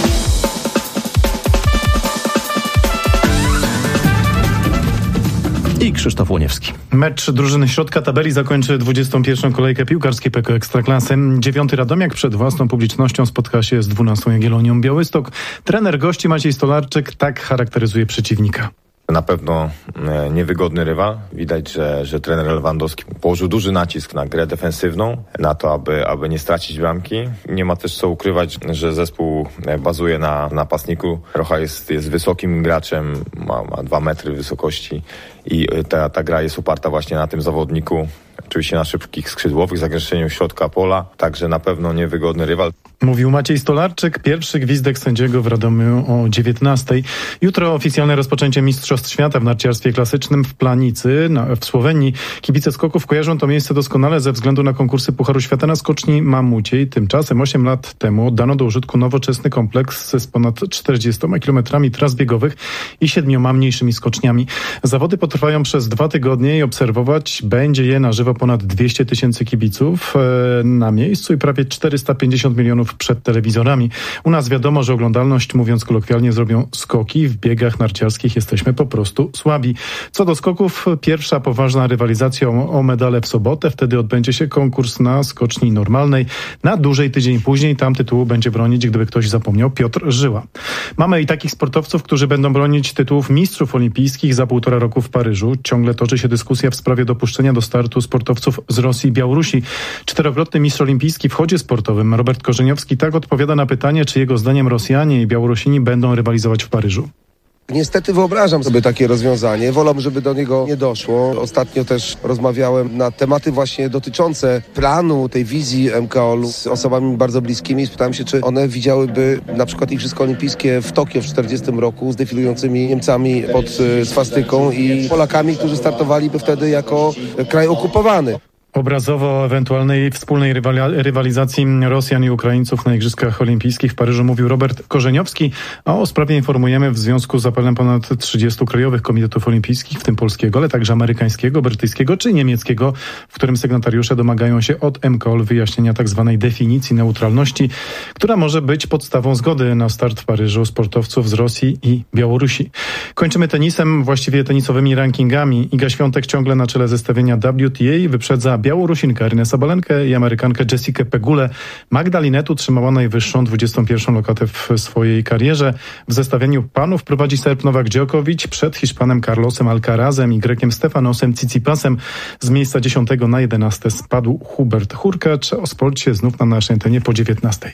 I Krzysztof Łoniewski. Mecz drużyny środka tabeli zakończy 21. kolejkę piłkarskiej PKO Ekstraklasy. 9. Radomiak przed własną publicznością spotka się z 12. Jagiellonią Białystok. Trener gości Maciej Stolarczyk tak charakteryzuje przeciwnika. Na pewno niewygodny rywal. Widać, że trener Lewandowski położył duży nacisk na grę defensywną, na to, aby nie stracić bramki. Nie ma też co ukrywać, że zespół bazuje na napastniku. Rocha jest wysokim graczem, ma 2 metry wysokości i ta gra jest oparta właśnie na tym zawodniku. Oczywiście na szybkich skrzydłowych, zagęszczeniu środka pola, także na pewno niewygodny rywal. Mówił Maciej Stolarczyk, pierwszy gwizdek sędziego w Radomiu o 19:00. Jutro oficjalne rozpoczęcie Mistrzostw Świata w narciarstwie klasycznym w Planicy w Słowenii. Kibice skoków kojarzą to miejsce doskonale ze względu na konkursy Pucharu Świata na skoczni Mamuciej. Tymczasem 8 lat temu oddano do użytku nowoczesny kompleks z ponad 40 kilometrami tras biegowych i 7 mniejszymi skoczniami. Zawody potrwają przez 2 tygodnie i obserwować będzie je na żywo ponad 200 000 kibiców na miejscu i prawie 450 milionów przed telewizorami. U nas wiadomo, że oglądalność, mówiąc kolokwialnie, zrobią skoki. W biegach narciarskich jesteśmy po prostu słabi. Co do skoków, pierwsza poważna rywalizacja o medale w sobotę. Wtedy odbędzie się konkurs na skoczni normalnej. Na dłużej tydzień później tam tytułu będzie bronić, gdyby ktoś zapomniał, Piotr Żyła. Mamy i takich sportowców, którzy będą bronić tytułów mistrzów olimpijskich za 1,5 roku w Paryżu. Ciągle toczy się dyskusja w sprawie dopuszczenia do startu sportowców z Rosji i Białorusi. 4-krotny mistrz olimpijski w chodzie sportowym Robert Korzeniowski tak odpowiada na pytanie, czy jego zdaniem Rosjanie i Białorusini będą rywalizować w Paryżu. Niestety wyobrażam sobie takie rozwiązanie. Wolałbym, żeby do niego nie doszło. Ostatnio też rozmawiałem na tematy właśnie dotyczące planu, tej wizji MKOL-u z osobami bardzo bliskimi. Spytałem się, czy one widziałyby na przykład Igrzyska Olimpijskie w Tokio w 1940 roku z defilującymi Niemcami pod swastyką i Polakami, którzy startowaliby wtedy jako kraj okupowany. Obrazowo o ewentualnej wspólnej rywalizacji Rosjan i Ukraińców na Igrzyskach Olimpijskich w Paryżu mówił Robert Korzeniowski, a o sprawie informujemy w związku z apelem ponad 30 krajowych komitetów olimpijskich, w tym polskiego, ale także amerykańskiego, brytyjskiego czy niemieckiego, w którym sygnatariusze domagają się od MKOL wyjaśnienia tzw. definicji neutralności, która może być podstawą zgody na start w Paryżu sportowców z Rosji i Białorusi. Kończymy tenisem, właściwie tenisowymi rankingami. Iga Świątek ciągle na czele zestawienia WTA, wyprzedza Białorusinkę Arynę Sabalenkę i Amerykankę Jessikę Pegulę. Magda Linette utrzymała najwyższą 21. lokatę w swojej karierze. W zestawieniu panów prowadzi Serb Nowak Djokovic przed Hiszpanem Carlosem Alcarazem i Grekiem Stefanosem Tsitsipasem. Z miejsca 10 na 11 spadł Hubert Hurkacz. O sporcie znów na naszej antenie po 19:00.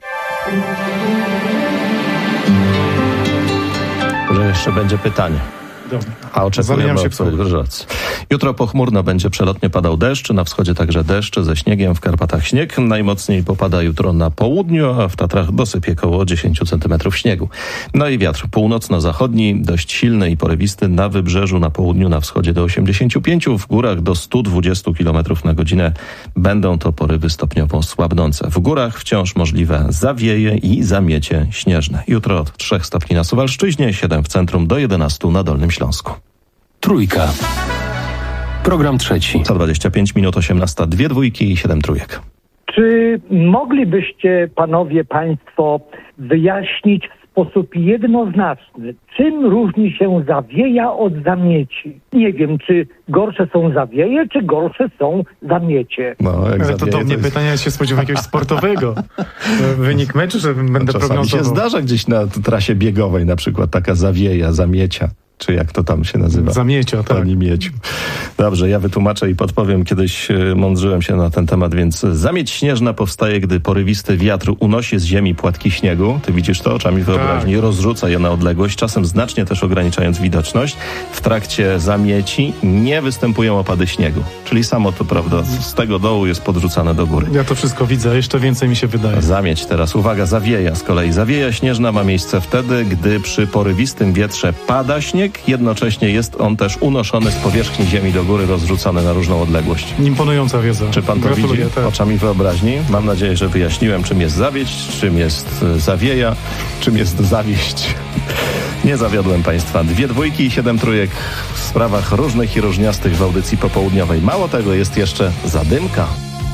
Że jeszcze będzie pytanie. A oczekujemy odpowiedzi. Jutro pochmurno będzie przelotnie padał deszcz, na wschodzie także deszcz ze śniegiem, w Karpatach śnieg. Najmocniej popada jutro na południu, a w Tatrach dosypie koło 10 cm śniegu. No i wiatr północno-zachodni, dość silny i porywisty na wybrzeżu, na południu, na wschodzie do 85, w górach do 120 km na godzinę. Będą to porywy stopniowo słabnące. W górach wciąż możliwe zawieje i zamiecie śnieżne. Jutro od 3 stopni na Suwalszczyźnie, 7 w centrum, do 11 na Dolnym Śląsku. Trójka. Program trzeci. Za 25 minut 18, 2 dwójki i 7 trójek. Czy moglibyście, panowie, państwo wyjaśnić sposób jednoznaczny, czym różni się zawieja od zamieci. Nie wiem, czy gorsze są zawieje, czy gorsze są zamiecie. No, jak to do mnie pytania się spodziewam jakiegoś sportowego. Wynik meczu, że będę prognozował. Czasami się zdarza gdzieś na trasie biegowej na przykład taka zawieja, zamiecia. Czy jak to tam się nazywa? Zamiecio, tak. Pani Mieciu. Dobrze, ja wytłumaczę i podpowiem. Kiedyś mądrzyłem się na ten temat, więc zamieć śnieżna powstaje, gdy porywisty wiatr unosi z ziemi płatki śniegu. Ty widzisz to oczami wyobraźni, tak. Rozrzuca je na odległość, czasem znacznie też ograniczając widoczność. W trakcie zamieci nie występują opady śniegu. Czyli samo to, prawda, z tego dołu jest podrzucane do góry. Ja to wszystko widzę, jeszcze więcej mi się wydaje. Zamieć teraz, uwaga, zawieja z kolei. Zawieja śnieżna ma miejsce wtedy, gdy przy porywistym wietrze pada śnieg, jednocześnie jest on też unoszony z powierzchni ziemi do góry, rozrzucany na różną odległość. Imponująca wiedza. Czy pan to widzi oczami wyobraźni? Mam nadzieję, że wyjaśniłem, czym jest zawieść, czym jest zawieja, czym jest zawieść. Nie zawiodłem państwa. 2 dwójki i 7 trójek w sprawach różnych i różniastych w audycji popołudniowej. Mało tego, jest jeszcze zadymka.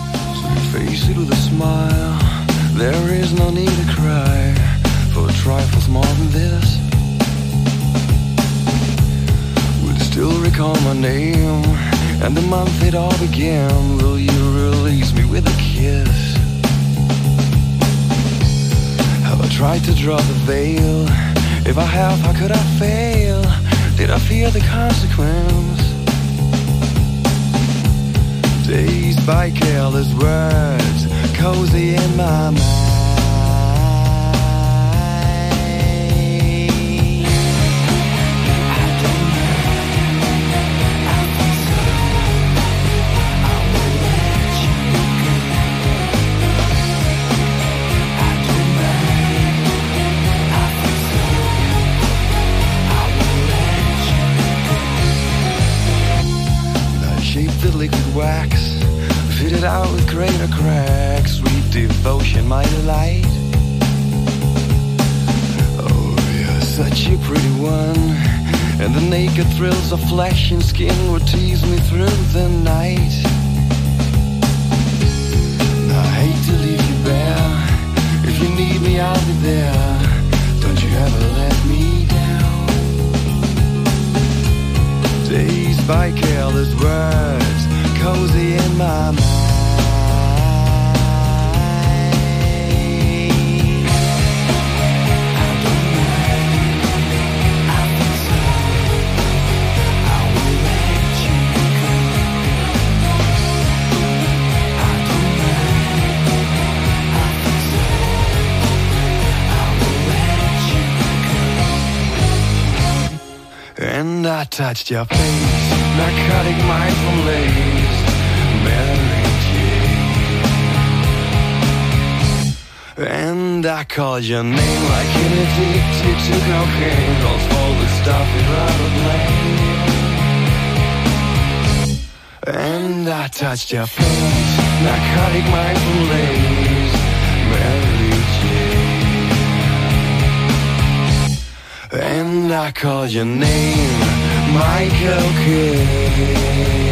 Still recall my name and the month it all began. Will you release me with a kiss? Have I tried to draw the veil? If I have, how could I fail? Did I fear the consequence? Dazed by careless words, cozy in my mind. Liquid wax, fitted out with greater cracks. Sweet devotion, my delight. Oh, you're such a pretty one, and the naked thrills of flesh and skin would tease me through the night. I hate to leave you bare. If you need me, I'll be there. Don't you ever let me down. Dazed by careless words, cozy in my mind. And I touched your face, narcotic mindful lace, Mary Jane. And I called your name like an addicted to cocaine, calls for the stuff you'd rather blame. And I touched your face, narcotic mindful lace, Mary Jane. And I called your name, Michael Kidd.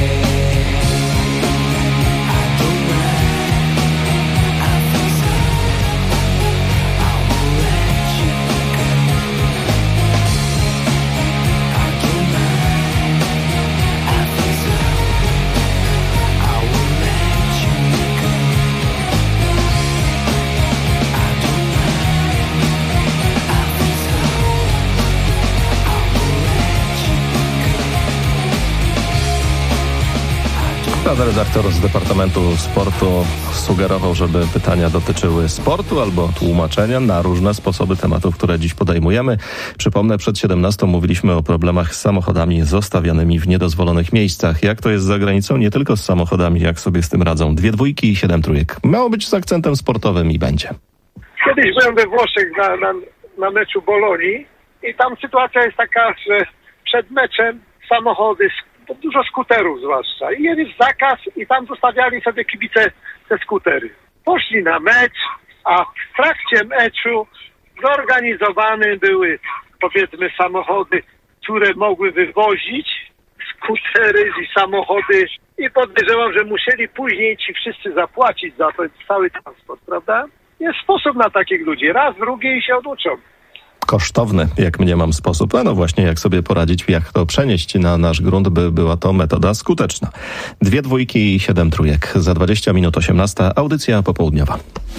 Redaktor z Departamentu Sportu sugerował, żeby pytania dotyczyły sportu albo tłumaczenia na różne sposoby tematów, które dziś podejmujemy. Przypomnę, przed 17 mówiliśmy o problemach z samochodami zostawianymi w niedozwolonych miejscach. Jak to jest za granicą? Nie tylko z samochodami, jak sobie z tym radzą. 2 dwójki i 7 trójek. Miało być z akcentem sportowym i będzie. Kiedyś byłem we Włoszech na meczu Bolonii i tam sytuacja jest taka, że przed meczem samochody, dużo skuterów zwłaszcza. I jest zakaz i tam zostawiali sobie kibice te skutery. Poszli na mecz, a w trakcie meczu zorganizowane były, powiedzmy, samochody, które mogły wywozić skutery i samochody. I podejrzewam, że musieli później ci wszyscy zapłacić za to cały transport, prawda? Jest sposób na takich ludzi. Raz, drugi i się oduczą. kosztowny, jak mniemam, sposób. No właśnie, jak sobie poradzić, jak to przenieść na nasz grunt, by była to metoda skuteczna. 2 dwójki i 7 trójek. Za 20 minut 18. Audycja popołudniowa.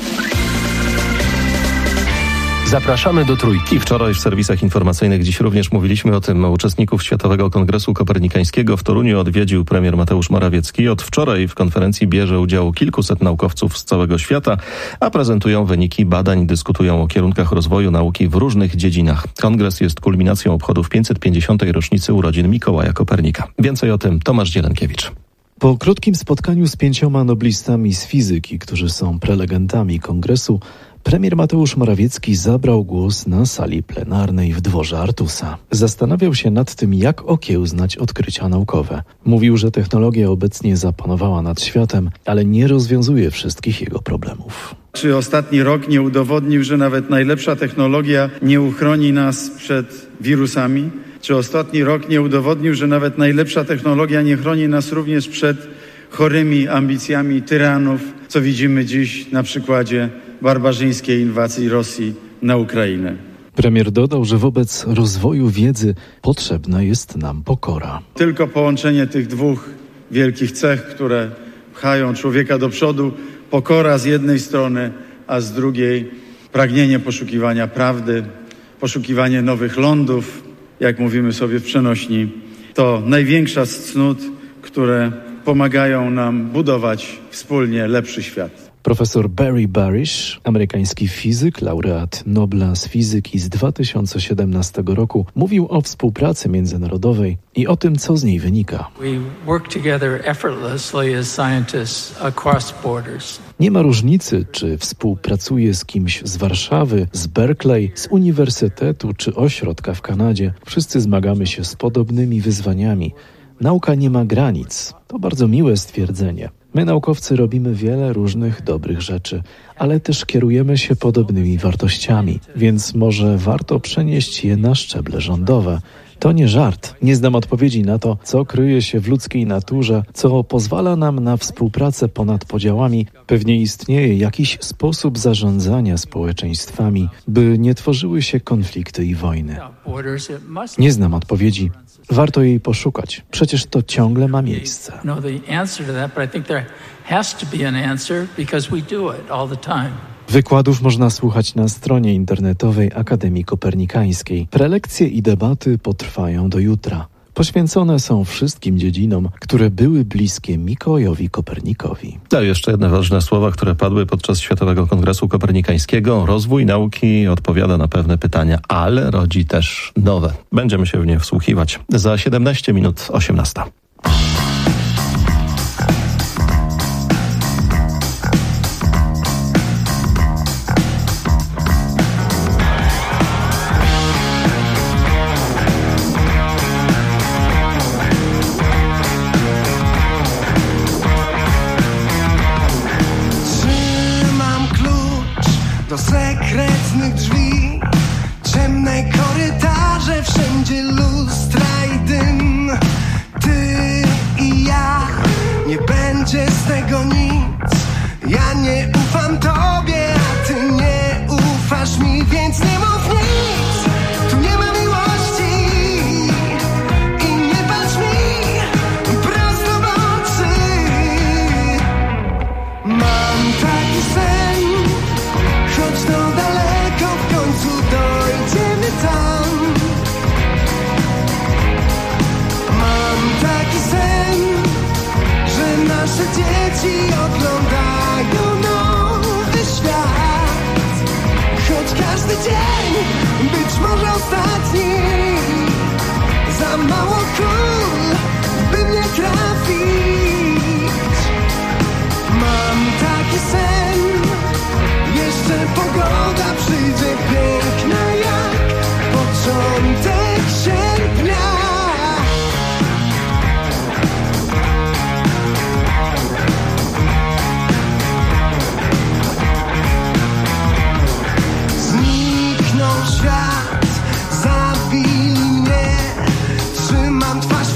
Zapraszamy do Trójki. I wczoraj w serwisach informacyjnych dziś również mówiliśmy o tym. Uczestników Światowego Kongresu Kopernikańskiego w Toruniu odwiedził premier Mateusz Morawiecki. Od wczoraj w konferencji bierze udział kilkuset naukowców z całego świata, a prezentują wyniki badań, dyskutują o kierunkach rozwoju nauki w różnych dziedzinach. Kongres jest kulminacją obchodów 550. rocznicy urodzin Mikołaja Kopernika. Więcej o tym Tomasz Dzielenkiewicz. Po krótkim spotkaniu z 5 noblistami z fizyki, którzy są prelegentami kongresu, premier Mateusz Morawiecki zabrał głos na sali plenarnej w dworze Artusa. Zastanawiał się nad tym, jak okiełznać odkrycia naukowe. Mówił, że technologia obecnie zapanowała nad światem, ale nie rozwiązuje wszystkich jego problemów. Czy ostatni rok nie udowodnił, że nawet najlepsza technologia nie uchroni nas przed wirusami? Czy ostatni rok nie udowodnił, że nawet najlepsza technologia nie chroni nas również przed chorymi ambicjami tyranów, co widzimy dziś na przykładzie barbarzyńskiej inwazji Rosji na Ukrainę? Premier dodał, że wobec rozwoju wiedzy potrzebna jest nam pokora. Tylko połączenie tych dwóch wielkich cech, które pchają człowieka do przodu, pokora z jednej strony, a z drugiej pragnienie poszukiwania prawdy, poszukiwanie nowych lądów, jak mówimy sobie w przenośni, to największa z cnót, które pomagają nam budować wspólnie lepszy świat. Profesor Barry Barish, amerykański fizyk, laureat Nobla z fizyki z 2017 roku, mówił o współpracy międzynarodowej i o tym, co z niej wynika. Nie ma różnicy, czy współpracuje z kimś z Warszawy, z Berkeley, z uniwersytetu czy ośrodka w Kanadzie. Wszyscy zmagamy się z podobnymi wyzwaniami. Nauka nie ma granic. To bardzo miłe stwierdzenie. My, naukowcy, robimy wiele różnych dobrych rzeczy, ale też kierujemy się podobnymi wartościami, więc może warto przenieść je na szczeble rządowe. To nie żart. Nie znam odpowiedzi na to, co kryje się w ludzkiej naturze, co pozwala nam na współpracę ponad podziałami. Pewnie istnieje jakiś sposób zarządzania społeczeństwami, by nie tworzyły się konflikty i wojny. Nie znam odpowiedzi. Warto jej poszukać. Przecież to ciągle ma miejsce. Wykładów można słuchać na stronie internetowej Akademii Kopernikańskiej. Prelekcje i debaty potrwają do jutra. Poświęcone są wszystkim dziedzinom, które były bliskie Mikołajowi Kopernikowi. To jeszcze jedne ważne słowa, które padły podczas Światowego Kongresu Kopernikańskiego. Rozwój nauki odpowiada na pewne pytania, ale rodzi też nowe. Będziemy się w nie wsłuchiwać. Za 17 minut 18. Do sekretnych drzwi, ciemne korytarze, wszędzie lustra i dym. Ty i ja, nie będzie z tego nic. Ja nie ufam tobie, a ty nie ufasz mi, więc nie mów nic. Tu nie ma miłości i nie patrz mi prosto w oczy. Mam taki sen, choć to daleko, w końcu dojdziemy tam. Mam taki sen, że nasze dzieci oglądają nowy świat. Choć każdy dzień być może ostatni, za mało kul, by mnie trafić. Mam taki sen, jeszcze pogoda przyjdzie piękna jak początek sierpnia. Zniknął świat, zabili mnie, trzymam twarz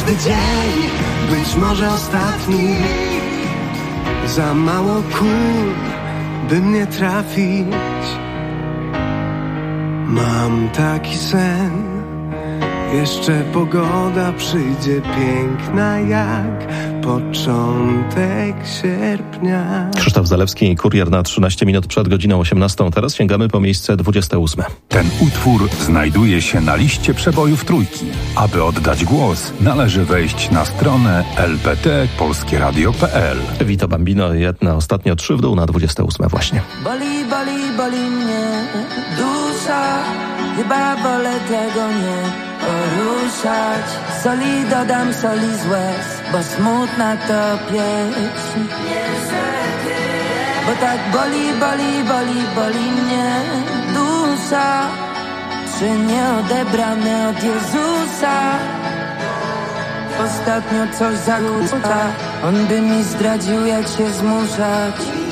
Każdy dzień, być może ostatni. Za mało kul, by mnie trafić. Mam taki sen, jeszcze pogoda przyjdzie piękna jak początek sierpnia. Krzysztof Zalewski, Kurier na 13 minut przed godziną 18. Teraz sięgamy po miejsce 28. Ten utwór znajduje się na liście przebojów Trójki. Aby oddać głos, należy wejść na stronę lpt.polskieradio.pl. Vito Bambino, jedna ostatnio 3 w dół na 28 właśnie. Boli mnie dusza, chyba wolę tego nie poruszać. Soli dodam, soli z łez, bo smutna to pieśń. Bo tak boli mnie dusza, czy nieodebrane od Jezusa. Ostatnio coś zakłóca, on by mi zdradził, jak się zmuszać.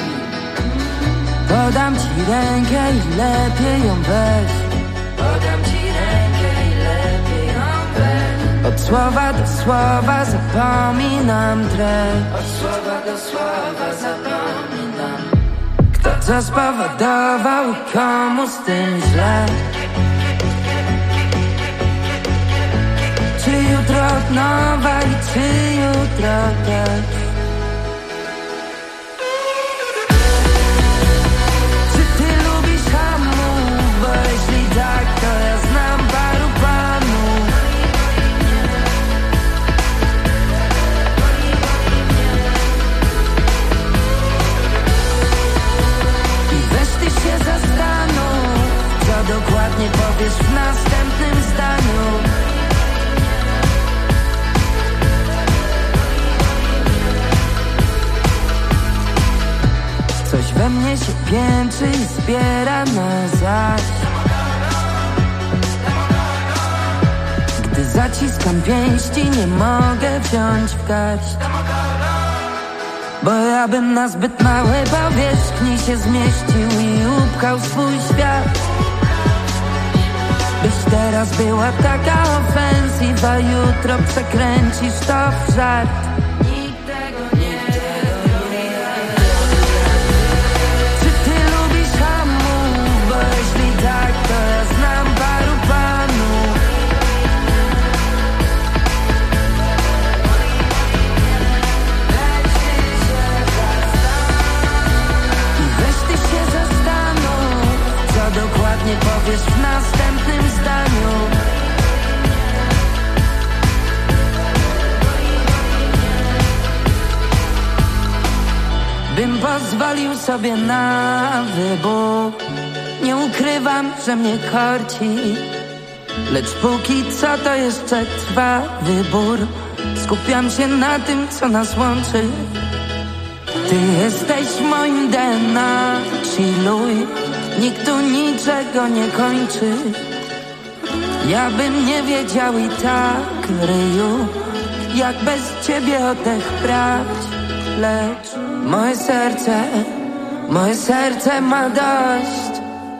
Podam ci rękę i lepiej ją weź. Podam ci rękę i lepiej ją weź. Od słowa do słowa zapominam treść. Od słowa do słowa zapominam. Kto co spowodował i komu z tym źle. Czy jutro od nowa i czy jutro też. Tak, to ja znam paru panów. I weź ty się zastanów, co dokładnie powiesz w następnym zdaniu. Coś we mnie się piętrzy i zbiera na zaś. Gdy zaciskam pięści, nie mogę wziąć w garść. Bo ja bym na zbyt małej powierzchni się zmieścił i upchał swój świat. Byś teraz była taka ofensywa, jutro przekręcisz to w żart. Nikt tego nie robi. Czy ty lubisz hamów? Bo jeśli tak, to ja znam paru panów. Dokładnie powiesz w następnym zdaniu. Bym pozwolił sobie na wybór. Nie ukrywam, że mnie korci, lecz póki co to jeszcze trwa wybór. Skupiam się na tym, co nas łączy. Ty jesteś moim DNA, chilluj. Nikt tu niczego nie kończy. Ja bym nie wiedział i tak, ryju, jak bez ciebie oddech brać. Lecz moje serce ma dość.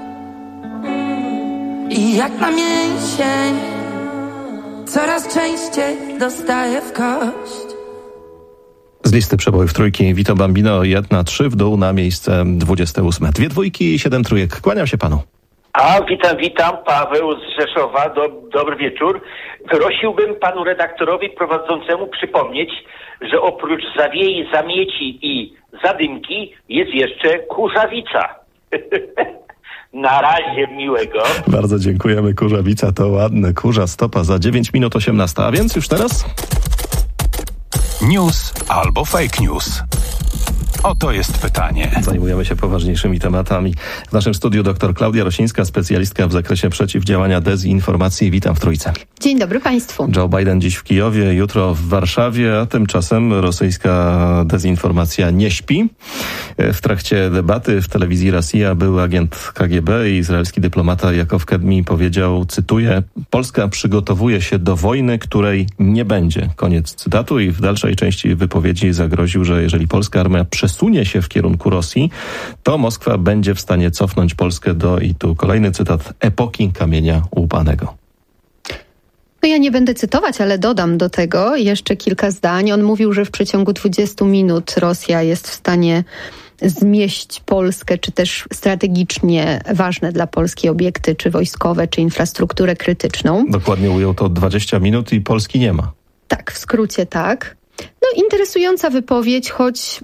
I jak na mięsień coraz częściej dostaję w kość. Z listy przebojów Trójki Vito Bambino, 1-3 w dół na miejsce 28. 2 dwójki i 7 trójek. Kłaniam się panu. Witam. Paweł z Rzeszowa. Dobry wieczór. Prosiłbym panu redaktorowi prowadzącemu przypomnieć, że oprócz zawiei, zamieci i zadymki jest jeszcze kurzawica. Na razie, miłego. Bardzo dziękujemy. Kurzawica to ładne. Kurza stopa za 9 minut 18. A więc już teraz... News albo fake news? Oto jest pytanie. Zajmujemy się poważniejszymi tematami. W naszym studiu dr Klaudia Rosińska, specjalistka w zakresie przeciwdziałania dezinformacji. Witam w Trójce. Dzień dobry Państwu. Joe Biden dziś w Kijowie, jutro w Warszawie, a tymczasem rosyjska dezinformacja nie śpi. W trakcie debaty w telewizji Rosja był agent KGB i izraelski dyplomata Jakow Kedmi powiedział, cytuję, Polska przygotowuje się do wojny, której nie będzie. Koniec cytatu i w dalszej części wypowiedzi zagroził, że jeżeli polska armia przesunie się w kierunku Rosji, to Moskwa będzie w stanie cofnąć Polskę do, i tu kolejny cytat, epoki kamienia łupanego. No ja nie będę cytować, ale dodam do tego jeszcze kilka zdań. On mówił, że w przeciągu 20 minut Rosja jest w stanie zmieść Polskę, czy też strategicznie ważne dla Polski obiekty, czy wojskowe, czy infrastrukturę krytyczną. Dokładnie ujął to 20 minut i Polski nie ma. Tak, w skrócie tak. No interesująca wypowiedź, choć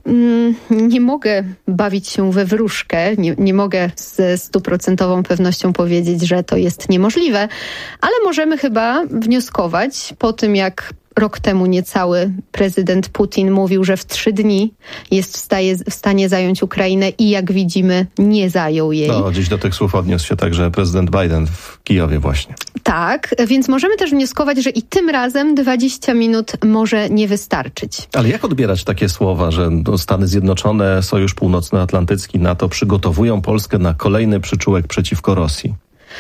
nie mogę bawić się we wróżkę, nie mogę ze 100% pewnością powiedzieć, że to jest niemożliwe, ale możemy chyba wnioskować po tym, jak rok temu niecały prezydent Putin mówił, że w 3 dni jest w stanie zająć Ukrainę i jak widzimy nie zajął jej. No, dziś do tych słów odniósł się także prezydent Biden w Kijowie właśnie. Tak, więc możemy też wnioskować, że i tym razem 20 minut może nie wystarczyć. Ale jak odbierać takie słowa, że Stany Zjednoczone, Sojusz Północnoatlantycki, NATO przygotowują Polskę na kolejny przyczółek przeciwko Rosji?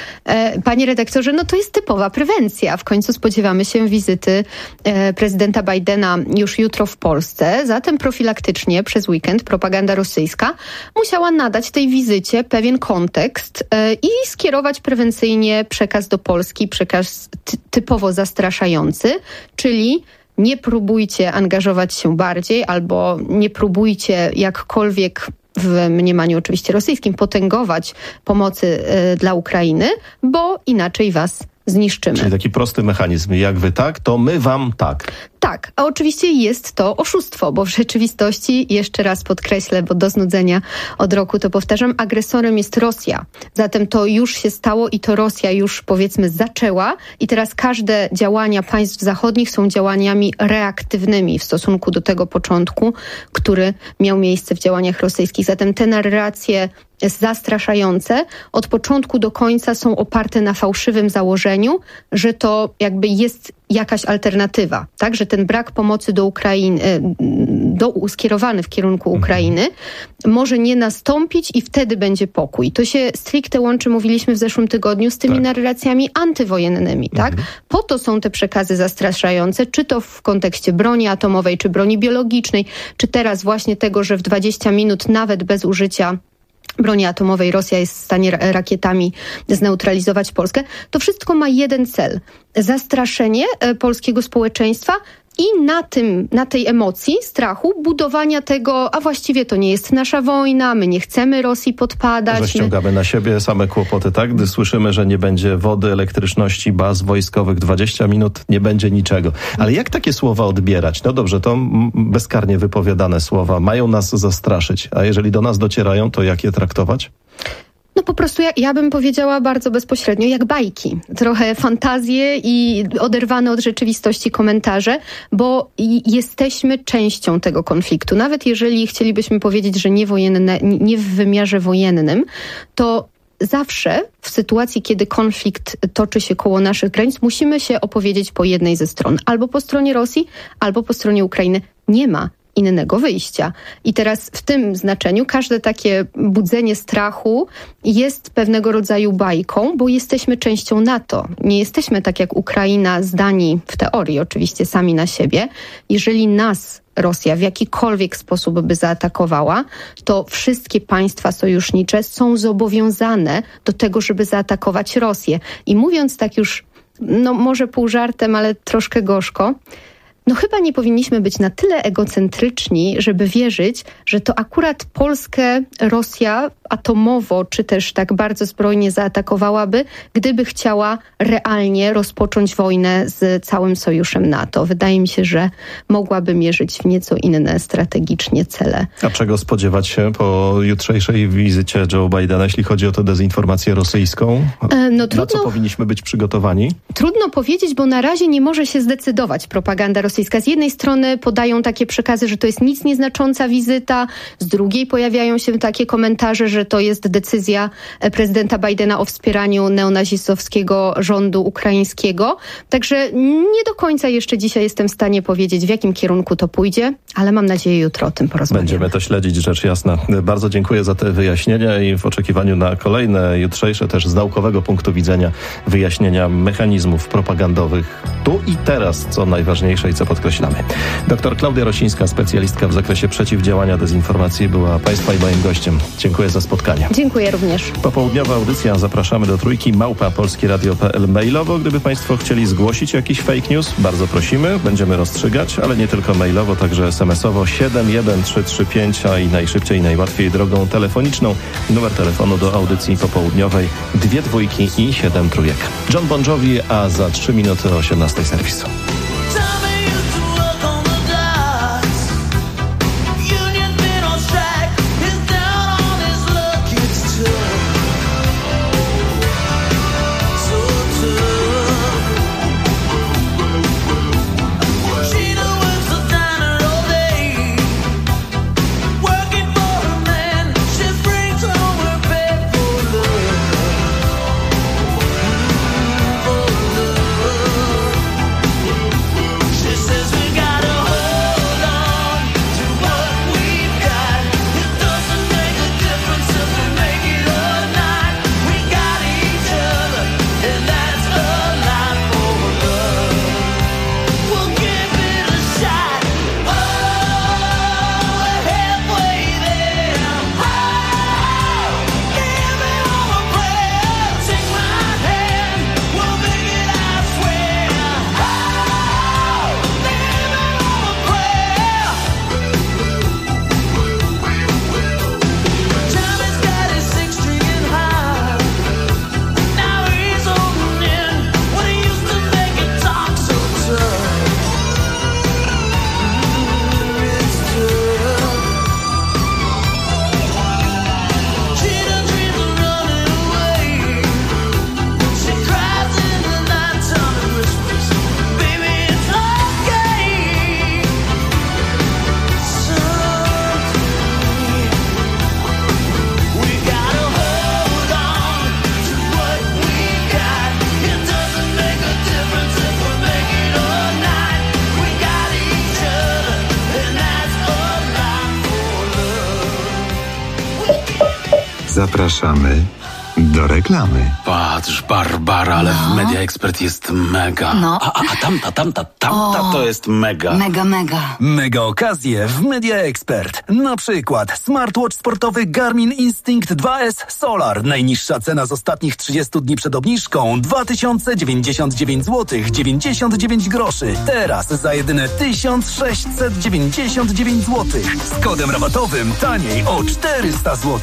Panie redaktorze, no to jest typowa prewencja. W końcu spodziewamy się wizyty prezydenta Bidena już jutro w Polsce. Zatem profilaktycznie przez weekend propaganda rosyjska musiała nadać tej wizycie pewien kontekst i skierować prewencyjnie przekaz do Polski, przekaz typowo zastraszający, czyli nie próbujcie angażować się bardziej albo nie próbujcie jakkolwiek w mniemaniu oczywiście rosyjskim potęgować pomocy dla Ukrainy, bo inaczej was zniszczymy. Czyli taki prosty mechanizm. Jak wy tak, to my wam tak. Tak, a oczywiście jest to oszustwo, bo w rzeczywistości, jeszcze raz podkreślę, bo do znudzenia od roku to powtarzam, agresorem jest Rosja. Zatem to już się stało i to Rosja już powiedzmy zaczęła i teraz każde działania państw zachodnich są działaniami reaktywnymi w stosunku do tego początku, który miał miejsce w działaniach rosyjskich. Zatem te narracje zastraszające od początku do końca są oparte na fałszywym założeniu, że to jakby jest jakaś alternatywa, tak? Że ten brak pomocy do Ukrainy, skierowany w kierunku Ukrainy może nie nastąpić i wtedy będzie pokój. To się stricte łączy, mówiliśmy w zeszłym tygodniu, z tymi narracjami antywojennymi, tak? Po to są te przekazy zastraszające, czy to w kontekście broni atomowej, czy broni biologicznej, czy teraz właśnie tego, że w 20 minut nawet bez użycia broni atomowej Rosja jest w stanie rakietami zneutralizować Polskę. To wszystko ma jeden cel. Zastraszenie polskiego społeczeństwa i na tej emocji, strachu, budowania tego, a właściwie to nie jest nasza wojna, my nie chcemy Rosji podpadać. Że ściągamy na siebie same kłopoty, tak? Gdy słyszymy, że nie będzie wody, elektryczności, baz wojskowych, 20 minut, nie będzie niczego. Ale jak takie słowa odbierać? No dobrze, to bezkarnie wypowiadane słowa mają nas zastraszyć, a jeżeli do nas docierają, to jak je traktować? No po prostu ja bym powiedziała bardzo bezpośrednio jak bajki. Trochę fantazje i oderwane od rzeczywistości komentarze, bo jesteśmy częścią tego konfliktu. Nawet jeżeli chcielibyśmy powiedzieć, że nie w wymiarze wojennym, to zawsze w sytuacji, kiedy konflikt toczy się koło naszych granic, musimy się opowiedzieć po jednej ze stron. Albo po stronie Rosji, albo po stronie Ukrainy. Nie ma innego wyjścia. I teraz w tym znaczeniu każde takie budzenie strachu jest pewnego rodzaju bajką, bo jesteśmy częścią NATO. Nie jesteśmy tak jak Ukraina zdani w teorii oczywiście sami na siebie. Jeżeli nas Rosja w jakikolwiek sposób by zaatakowała, to wszystkie państwa sojusznicze są zobowiązane do tego, żeby zaatakować Rosję. I mówiąc tak już, no może pół żartem, ale troszkę gorzko, no chyba nie powinniśmy być na tyle egocentryczni, żeby wierzyć, że to akurat Polskę Rosja atomowo, czy też tak bardzo zbrojnie zaatakowałaby, gdyby chciała realnie rozpocząć wojnę z całym sojuszem NATO. Wydaje mi się, że mogłaby mierzyć w nieco inne strategicznie cele. A czego spodziewać się po jutrzejszej wizycie Joe Bidena, jeśli chodzi o tę dezinformację rosyjską? No, trudno, na co powinniśmy być przygotowani? Trudno powiedzieć, bo na razie nie może się zdecydować propaganda rosyjska. Z jednej strony podają takie przekazy, że to jest nic nieznacząca wizyta, z drugiej pojawiają się takie komentarze, że to jest decyzja prezydenta Bidena o wspieraniu neonazistowskiego rządu ukraińskiego. Także nie do końca jeszcze dzisiaj jestem w stanie powiedzieć, w jakim kierunku to pójdzie, ale mam nadzieję jutro o tym porozmawiamy. Będziemy to śledzić, rzecz jasna. Bardzo dziękuję za te wyjaśnienia i w oczekiwaniu na kolejne, jutrzejsze też z naukowego punktu widzenia wyjaśnienia mechanizmów propagandowych tu i teraz, co najważniejsze i co co podkreślamy. Dr Klaudia Rosińska, specjalistka w zakresie przeciwdziałania dezinformacji, była Państwa i moim gościem. Dziękuję za spotkanie. Dziękuję również. Popołudniowa audycja Zapraszamy do Trójki, @polskieradio.pl mailowo. Gdyby Państwo chcieli zgłosić jakiś fake news, bardzo prosimy, będziemy rozstrzygać, ale nie tylko mailowo, także SMS-owo 71335, a i najszybciej i najłatwiej drogą telefoniczną. Numer telefonu do audycji popołudniowej 2 dwójki i 7 trójek. John Bon Jovi, a za 3 minuty o 18 serwisu. Zapraszamy do reklamy. Patrz, Barbara, ale w Media Expert jest mega. No. A tamta to jest mega. Mega. Mega okazje w Media Expert. Na przykład smartwatch sportowy Garmin Instinct 2S Solar. Najniższa cena z ostatnich 30 dni przed obniżką 2099 zł 99 groszy. Teraz za jedyne 1699 zł. Z kodem rabatowym taniej o 400 zł.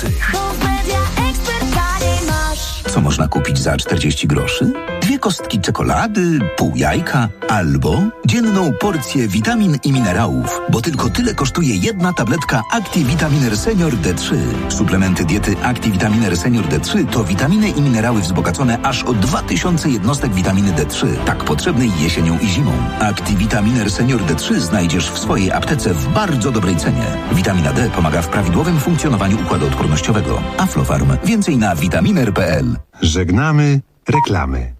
Co można kupić za 40 groszy? 2 kostki czekolady, pół jajka albo dzienną porcję witamin i minerałów, bo tylko tyle kosztuje jedna tabletka Activitaminer Senior D3. Suplementy diety Activitaminer Senior D3 to witaminy i minerały wzbogacone aż o 2000 jednostek witaminy D3, tak potrzebnej jesienią i zimą. Activitaminer Senior D3 znajdziesz w swojej aptece w bardzo dobrej cenie. Witamina D pomaga w prawidłowym funkcjonowaniu układu odpornościowego. Aflofarm. Więcej na vitaminer.pl. Żegnamy reklamy.